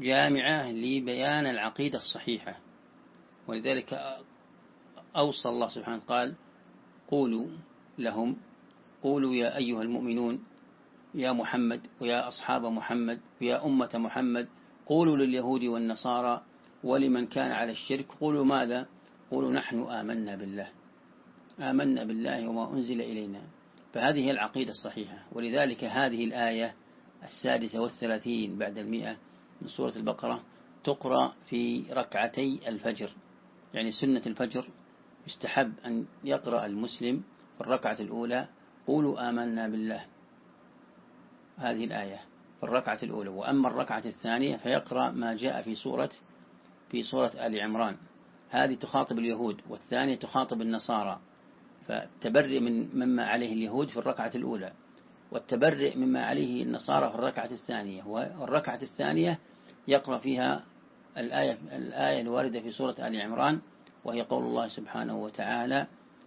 جامعة لبيان العقيدة الصحيحة، ولذلك أوصى الله سبحانه قال قولوا لهم، قولوا يا أيها المؤمنون يا محمد ويا أصحاب محمد ويا أمة محمد، قولوا لليهود والنصارى ولمن كان على الشرك قولوا ماذا؟ قولوا نحن آمنا بالله، آمنا بالله وما أنزل إلينا. فهذه العقيدة الصحيحة. ولذلك هذه الآية 36 بعد 100 من سورة البقرة تقرأ في ركعتي الفجر، يعني سنة الفجر يستحب أن يقرأ المسلم في الركعة الأولى قولوا آمنا بالله، هذه الآية في الركعة الأولى. وأما الركعة الثانية فيقرأ ما جاء في سورة آل عمران، هذه تخاطب اليهود والثانية تخاطب النصارى، فالتبرئ مما عليه اليهود في الركعة الأولى، والتبرئ مما عليه النصارى في الركعة الثانية. والركعة الثانية يقرأ فيها الآية الواردة في سورة آل عمران، وهي قول الله سبحانه وتعالى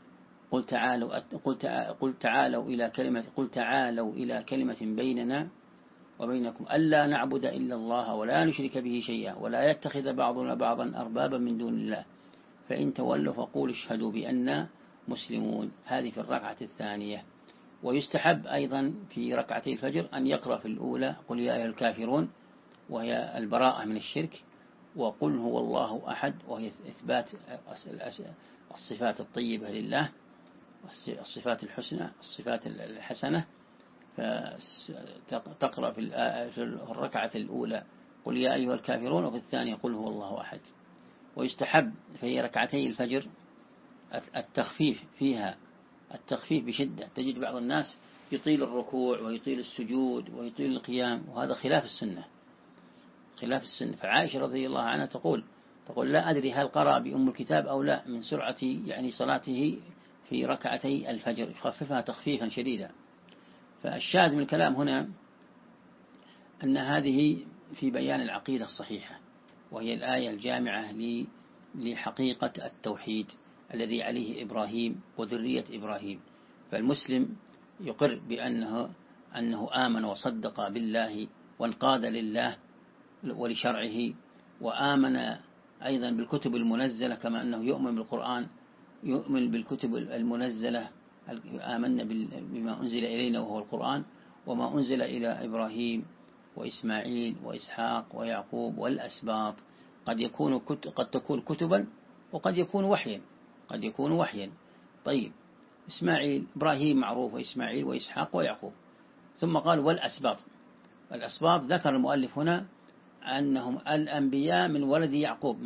قل تعالوا إلى كلمة بيننا وبينكم ألا نعبد إلا الله ولا نشرك به شيئا ولا يتخذ بعضنا بعضا أربابا من دون الله فإن تولوا فقولوا اشهدوا بأننا مسلمون. هذه في الركعة الثانية. ويستحب أيضا في ركعتي الفجر أن يقرأ في الأولى قل يا أيها الكافرون، وهي البراءة من الشرك، وقل هو الله أحد، وهي إثبات الصفات الطيبة لله، الصفات الحسنى، الصفات الحسنة. فتقرأ في الركعة الأولى قل يا أيها الكافرون، وفي الثانية قل هو الله أحد. ويستحب في ركعتي الفجر التخفيف فيها، التخفيف بشدة. تجد بعض الناس يطيل الركوع ويطيل السجود ويطيل القيام، وهذا خلاف السنة، خلاف السنة. فعائشة رضي الله عنها تقول لا أدري هل قرأ بأم الكتاب أو لا من سرعة يعني صلاته في ركعتي الفجر، يخففها تخفيفا شديدا. فالشاهد من الكلام هنا أن هذه في بيان العقيدة الصحيحة، وهي الآية الجامعة لحقيقة التوحيد الذي عليه إبراهيم وذرية إبراهيم. فالمسلم يقر أنه آمن وصدق بالله وانقاد لله ولشرعه، وآمن أيضا بالكتب المنزلة كما أنه يؤمن بالقرآن، يؤمن بالكتب المنزلة. آمنا بما أنزل إلينا وهو القرآن، وما أنزل إلى إبراهيم وإسماعيل وإسحاق ويعقوب والأسباط. قد تكون كتبا وقد يكون وحيا. طيب، إبراهيم معروف، وإسماعيل وإسحاق ويعقوب، ثم قال والأسباط. الأسباط ذكر المؤلف هنا أنهم الأنبياء من ولد يعقوب،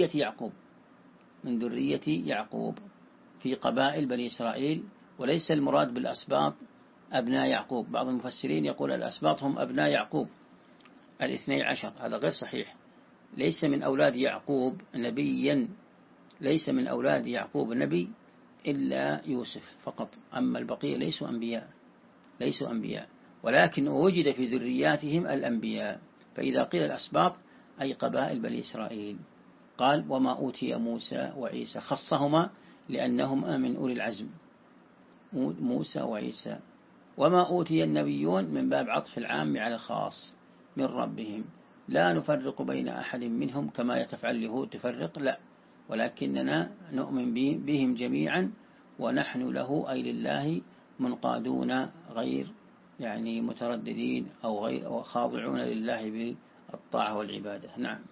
من ذرية يعقوب في قبائل بني إسرائيل، وليس المراد بالأسباط أبناء يعقوب. بعض المفسرين يقول الأسباط هم أبناء يعقوب 12، هذا غير صحيح. ليس من أولاد يعقوب نبيا، ليس من أولاد يعقوب نبي إلا يوسف فقط، أما البقية ليسوا أنبياء، ولكن وجد في ذرياتهم الأنبياء. فإذا قيل الأسباط أي قبائل بني إسرائيل. قال وما أوتي موسى وعيسى، خصهما لأنهما من أولي العزم، موسى وعيسى. وما أوتي النبيون من باب عطف العام على الخاص من ربهم، لا نفرق بين أحد منهم كما يتفعل اليهود تفرق، لا، ولكننا نؤمن بهم جميعا ونحن له أي لله منقادون، غير يعني مترددين أو خاضعون لله بالطاعة والعبادة. نعم.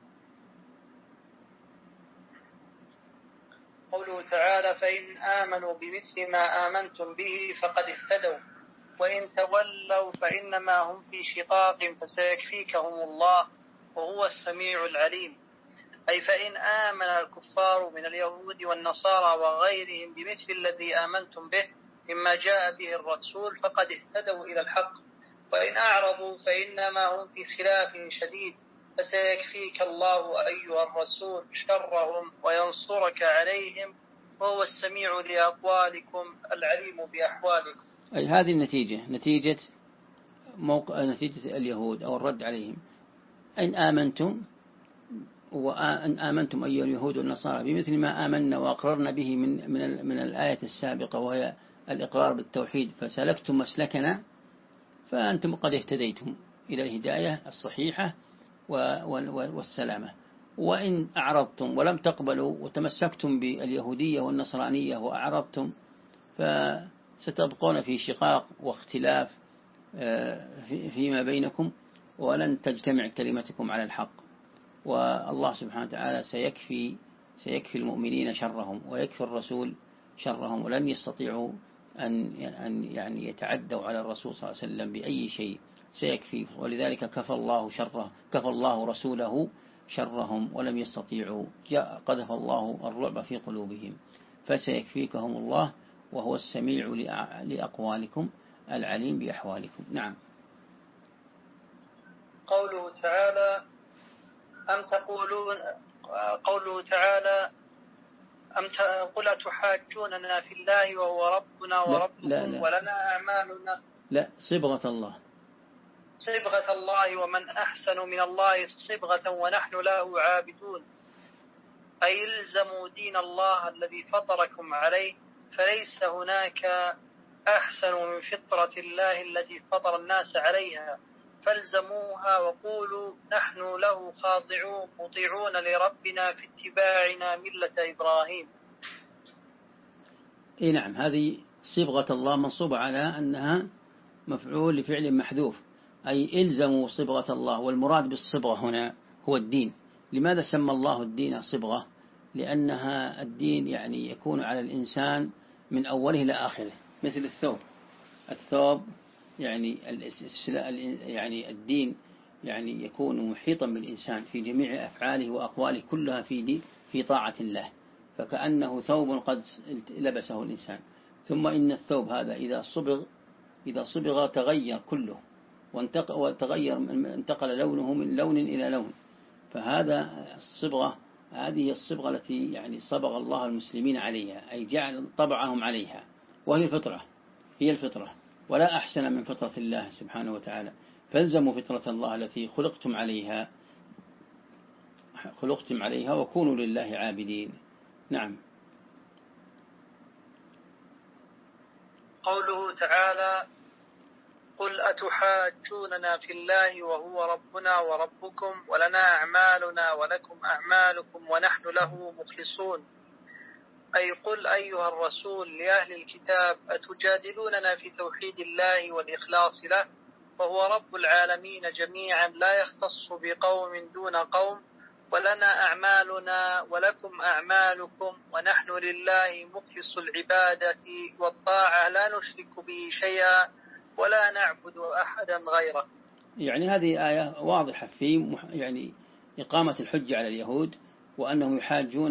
قوله تعالى فإن آمنوا بمثل ما آمنتم به فقد اهتدوا وإن تولوا فإنما هم في شقاق فسيكفيكهم الله وهو السميع العليم. أي فإن آمن الكفار من اليهود والنصارى وغيرهم بمثل الذي آمنتم به مما جاء به الرسول فقد اهتدوا إلى الحق، وإن أعرضوا فإنما هم في خلاف شديد فسيكفيك الله أيها الرسول شرهم وينصرك عليهم وهو السميع لأقوالكم العليم بأحوالكم. أي هذه النتيجة، نتيجة اليهود أو الرد عليهم. إن آمنتم أيها اليهود والنصارى بمثل ما آمنا وأقررنا به من الآية السابقة، وهي الإقرار بالتوحيد، فسلكتم مسلكنا فأنتم قد اهتديتم إلى الهداية الصحيحة والسلامة. وإن أعرضتم ولم تقبلوا وتمسكتم باليهودية والنصرانية وأعرضتم فستبقون في شقاق واختلاف فيما بينكم، ولن تجتمع كلمتكم على الحق. والله سبحانه وتعالى سيكفي المؤمنين شرهم ويكفي الرسول شرهم، ولن يستطيعوا أن يعني يتعدوا على الرسول صلى الله عليه وسلم بأي شيء، سيكفي. ولذلك كفى الله رسوله شرهم ولم يستطيعوا، قذف الله الرعب في قلوبهم. فسيكفيكهم الله وهو السميع لأقوالكم العليم بأحوالكم. نعم. قوله تعالى قل أتحاجوننا في الله وهو ربنا وربكم ولنا أعمالنا. لا، صبغة الله ومن أحسن من الله صبغة ونحن له عابدون. أي الزموا دين الله الذي فطركم عليه، فليس هناك أحسن من فطرة الله التي فطر الناس عليها، فالزموها وقولوا نحن له خاضعون مطيعون لربنا في اتباعنا ملة إبراهيم. نعم، هذه صبغة الله منصوبة على أنها مفعول لفعل محذوف، أي إلزموا صبغة الله. والمراد بالصبغة هنا هو الدين. لماذا سمى الله الدين صبغة؟ لأنها الدين يعني يكون على الإنسان من أوله إلى آخره، مثل الثوب يعني الدين يعني يكون محيطا بالإنسان في جميع أفعاله وأقواله كلها في طاعة الله، فكأنه ثوب قد لبسه الإنسان. ثم إن الثوب هذا إذا صبغ تغير كله انتقل لونه من لون إلى لون. فهذا الصبغة، هذه الصبغة التي يعني صبغ الله المسلمين عليها، أي جعل طبعهم عليها، وهي هي الفطرة، ولا أحسن من فطرة الله سبحانه وتعالى. فالزموا فطرة الله التي خلقتم عليها وكونوا لله عابدين. نعم. قوله تعالى قل أتحاجوننا في الله وهو ربنا وربكم ولنا أعمالنا ولكم أعمالكم ونحن له مخلصون. أي قل أيها الرسول لأهل الكتاب أتجادلوننا في توحيد الله والإخلاص له، وهو رب العالمين جميعا لا يختص بقوم دون قوم، ولنا أعمالنا ولكم أعمالكم ونحن لله مخلص العبادة والطاعة لا نشرك به شيئا ولا نعبد أحدا غيره. يعني هذه آية واضحة في يعني إقامة الحجة على اليهود، وأنهم يحاجون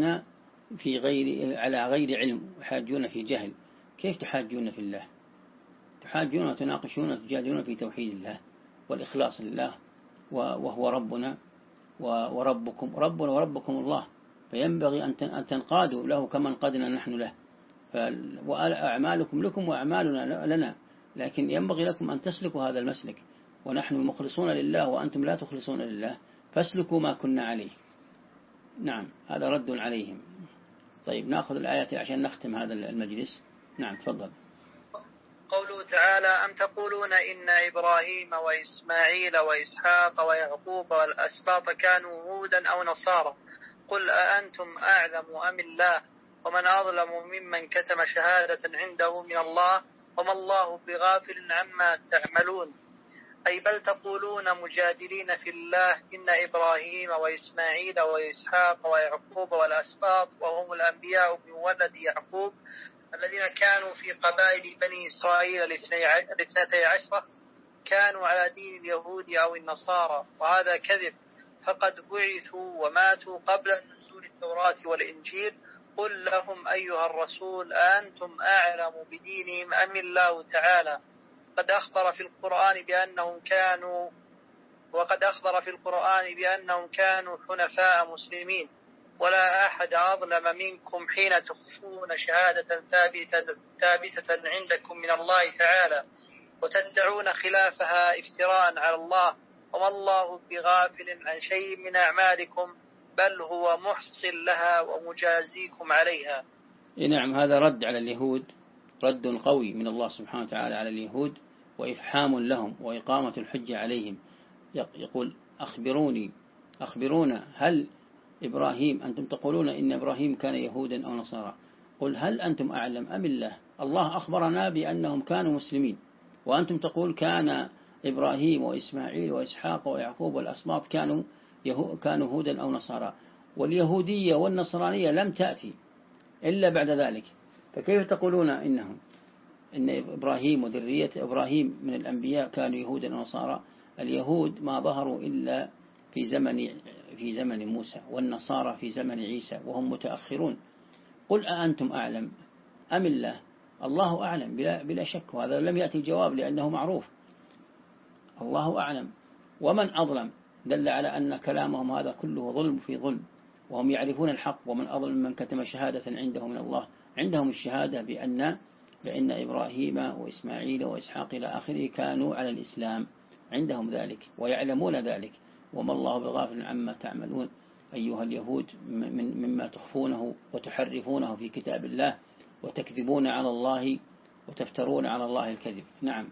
على غير علم، يحاجون في جهل. كيف تحاجون في الله؟ تحاجون وتناقشون وتجادلون في توحيد الله والإخلاص لله، وهو ربنا وربكم وربكم الله، فينبغي أن تنقادوا له كما انقادنا نحن له. وأعمالكم لكم وأعمالنا لنا، لكن ينبغي لكم أن تسلكوا هذا المسلك، ونحن مخلصون لله وأنتم لا تخلصون لله، فاسلكوا ما كنا عليه. نعم، هذا رد عليهم. طيب، نأخذ الآيات عشان نختم هذا المجلس. نعم، تفضل. قوله تعالى أم تقولون إن إبراهيم وإسماعيل وإسحاق ويعقوب والأسباط كانوا هودا أو نصارى، قل أأنتم أعلم أم الله، ومن أظلم ممن كتم شهادة عنده من الله وما الله بغافل عما تعملون. أي بل تقولون مجادلين في الله إن إبراهيم وإسماعيل وإسحاق ويعقوب والأسباط وهم الأنبياء من ولد يعقوب الذين كانوا في قبائل بني إسرائيل الاثنتي عشرة كانوا على دين اليهود أو النصارى، وهذا كذب، فقد بعثوا وماتوا قبل نزول التوراة والإنجيل. قل لهم أيها الرسول أنتم أعلم بدينهم أم الله تعالى؟ قد أخبر في القرآن بأنهم كانوا حنفاء مسلمين، ولا أحد أظلم منكم حين تخفون شهادة ثابتة عندكم من الله تعالى وتدعون خلافها افتراء على الله، وما الله بغافل عن شيء من أعمالكم بل هو محصن لها ومجازيكم عليها. نعم، هذا رد على اليهود، رد قوي من الله سبحانه وتعالى على اليهود، وإفحام لهم وإقامة الحجة عليهم. يقول أخبروني أخبرونا هل إبراهيم، أنتم تقولون إن إبراهيم كان يهودا أو نصارى، قل هل أنتم أعلم أم الله؟ الله أخبرنا بأنهم كانوا مسلمين، وأنتم تقول كان إبراهيم وإسماعيل وإسحاق ويعقوب والأسباط كانوا هودا أو نصارى، واليهودية والنصرانية لم تأتي إلا بعد ذلك، فكيف تقولون إن إبراهيم وذرية إبراهيم من الأنبياء كانوا يهودا أو نصارى؟ اليهود ما ظهروا إلا في زمن موسى، والنصارى في زمن عيسى، وهم متأخرون. قل أأنتم أعلم أم الله؟ الله أعلم بلا شك، وهذا لم يأتي الجواب لأنه معروف، الله أعلم. ومن أظلم، دل على أن كلامهم هذا كله ظلم في ظلم، وهم يعرفون الحق. ومن أظلم من كتم شهادة عنده من الله، عندهم الشهادة بأن إبراهيم وإسماعيل وإسحاق إلى آخره كانوا على الإسلام، عندهم ذلك ويعلمون ذلك. وما الله بغافل عما تعملون أيها اليهود مما تخفونه وتحرفونه في كتاب الله، وتكذبون على الله وتفترون على الله الكذب. نعم.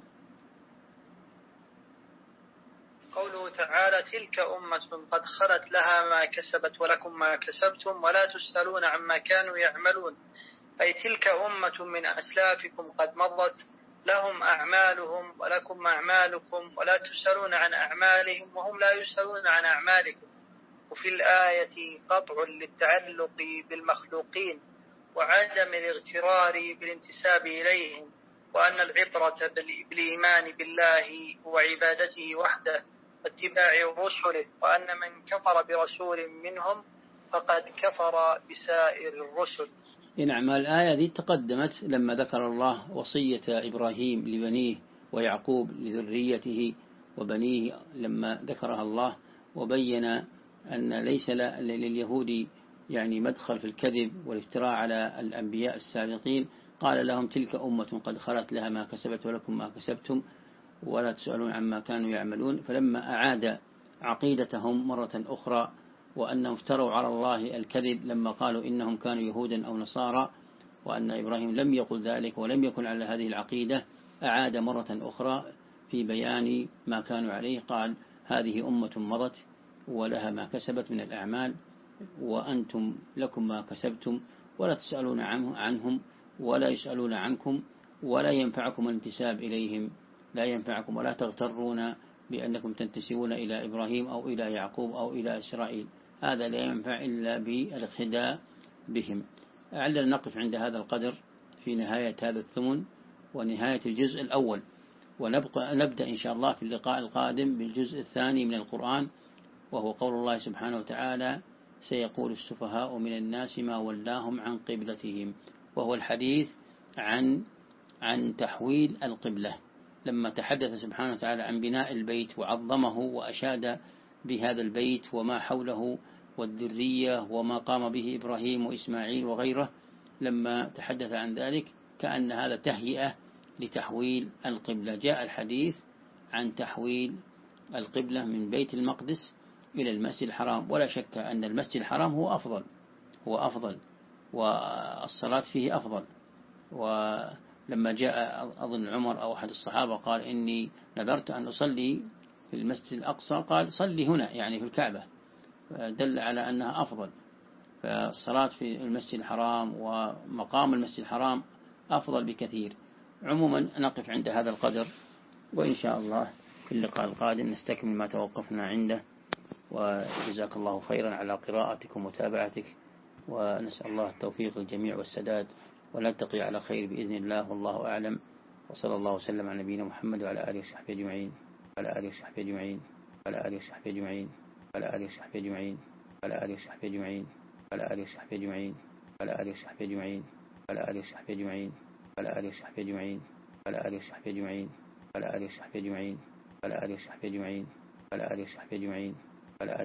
قوله تعالى: تلك أمة قد خلت لها ما كسبت ولكم ما كسبتم ولا تسألون عما كانوا يعملون، أي تلك أمة من أسلافكم قد مضت، لهم أعمالهم ولكم أعمالكم ولا تسألون عن أعمالهم وهم لا يسألون عن أعمالكم. وفي الآية قطع للتعلق بالمخلوقين وعدم الاغترار بالانتساب إليهم، وأن العبرة بالإيمان بالله وعبادته وحده واتباع رسله، وأن من كفر برسول منهم فقد كفر بسائر الرسل. نعم. الآية ذي تقدمت لما ذكر الله وصية إبراهيم لبنيه ويعقوب لذريته وبنيه، لما ذكرها الله وبين أن ليس لليهود يعني مدخل في الكذب والافتراء على الأنبياء السابقين، قال لهم تلك أمة قد خلت لها ما كسبت ولكم ما كسبتم ولا تسألون عما كانوا يعملون. فلما أعاد عقيدتهم مرة أخرى وأنهم افتروا على الله الكذب لما قالوا إنهم كانوا يهودا أو نصارى، وأن إبراهيم لم يقل ذلك ولم يكن على هذه العقيدة، أعاد مرة أخرى في بيان ما كانوا عليه، قال هذه أمة مضت ولها ما كسبت من الأعمال، وأنتم لكم ما كسبتم ولا تسألون عنهم ولا يسألون عنكم، ولا ينفعكم الانتساب إليهم، لا ينفعكم، ولا تغترون بأنكم تنتسبون إلى إبراهيم أو إلى يعقوب أو إلى إسرائيل، هذا لا ينفع إلا بالاقتداء بهم. لعلنا نقف عند هذا القدر في نهاية هذا الثمن ونهاية الجزء الأول، ونبدأ إن شاء الله في اللقاء القادم بالجزء الثاني من القرآن، وهو قول الله سبحانه وتعالى: سيقول السفهاء من الناس ما ولاهم عن قبلتهم، وهو الحديث عن تحويل القبلة، لما تحدث سبحانه وتعالى عن بناء البيت وعظمه وأشاد بهذا البيت وما حوله والذرية وما قام به إبراهيم وإسماعيل وغيره، لما تحدث عن ذلك كأن هذا تهيئة لتحويل القبلة. جاء الحديث عن تحويل القبلة من بيت المقدس إلى المسجد الحرام، ولا شك أن المسجد الحرام هو أفضل والصلاة فيه أفضل. ولما جاء أظن عمر أو أحد الصحابة قال إني نذرت أن أصلي في المسجد الأقصى، قال صلي هنا يعني في الكعبة، دل على أنها أفضل. فالصلاة في المسجد الحرام ومقام المسجد الحرام أفضل بكثير. عموما نقف عند هذا القدر، وإن شاء الله في اللقاء القادم نستكمل ما توقفنا عنده. وجزاك الله خيرا على قراءتك ومتابعتك، ونسأل الله التوفيق للجميع والسداد، ونلتقي على خير بإذن الله، والله أعلم. وصلى الله وسلم على نبينا محمد وعلى آله وصحبه أجمعين، وعلى آله وصحبه أجمعين، وعلى آله وصحبه أجمعين، وعلى آله وصحبه أجمعين، وعلى آله وصحبه أجمعين، وعلى آله وصحبه أجمعين، وعلى آله وصحبه أجمعين، وعلى آله وصحبه أجمعين، وعلى آله وصحبه أجمعين، وعلى آله وصحبه أجمعين، وعلى آله وصحبه أجمعين، وعلى آله وصحبه أجمعين، وعلى آله وصحبه أجمعين، وعلى آله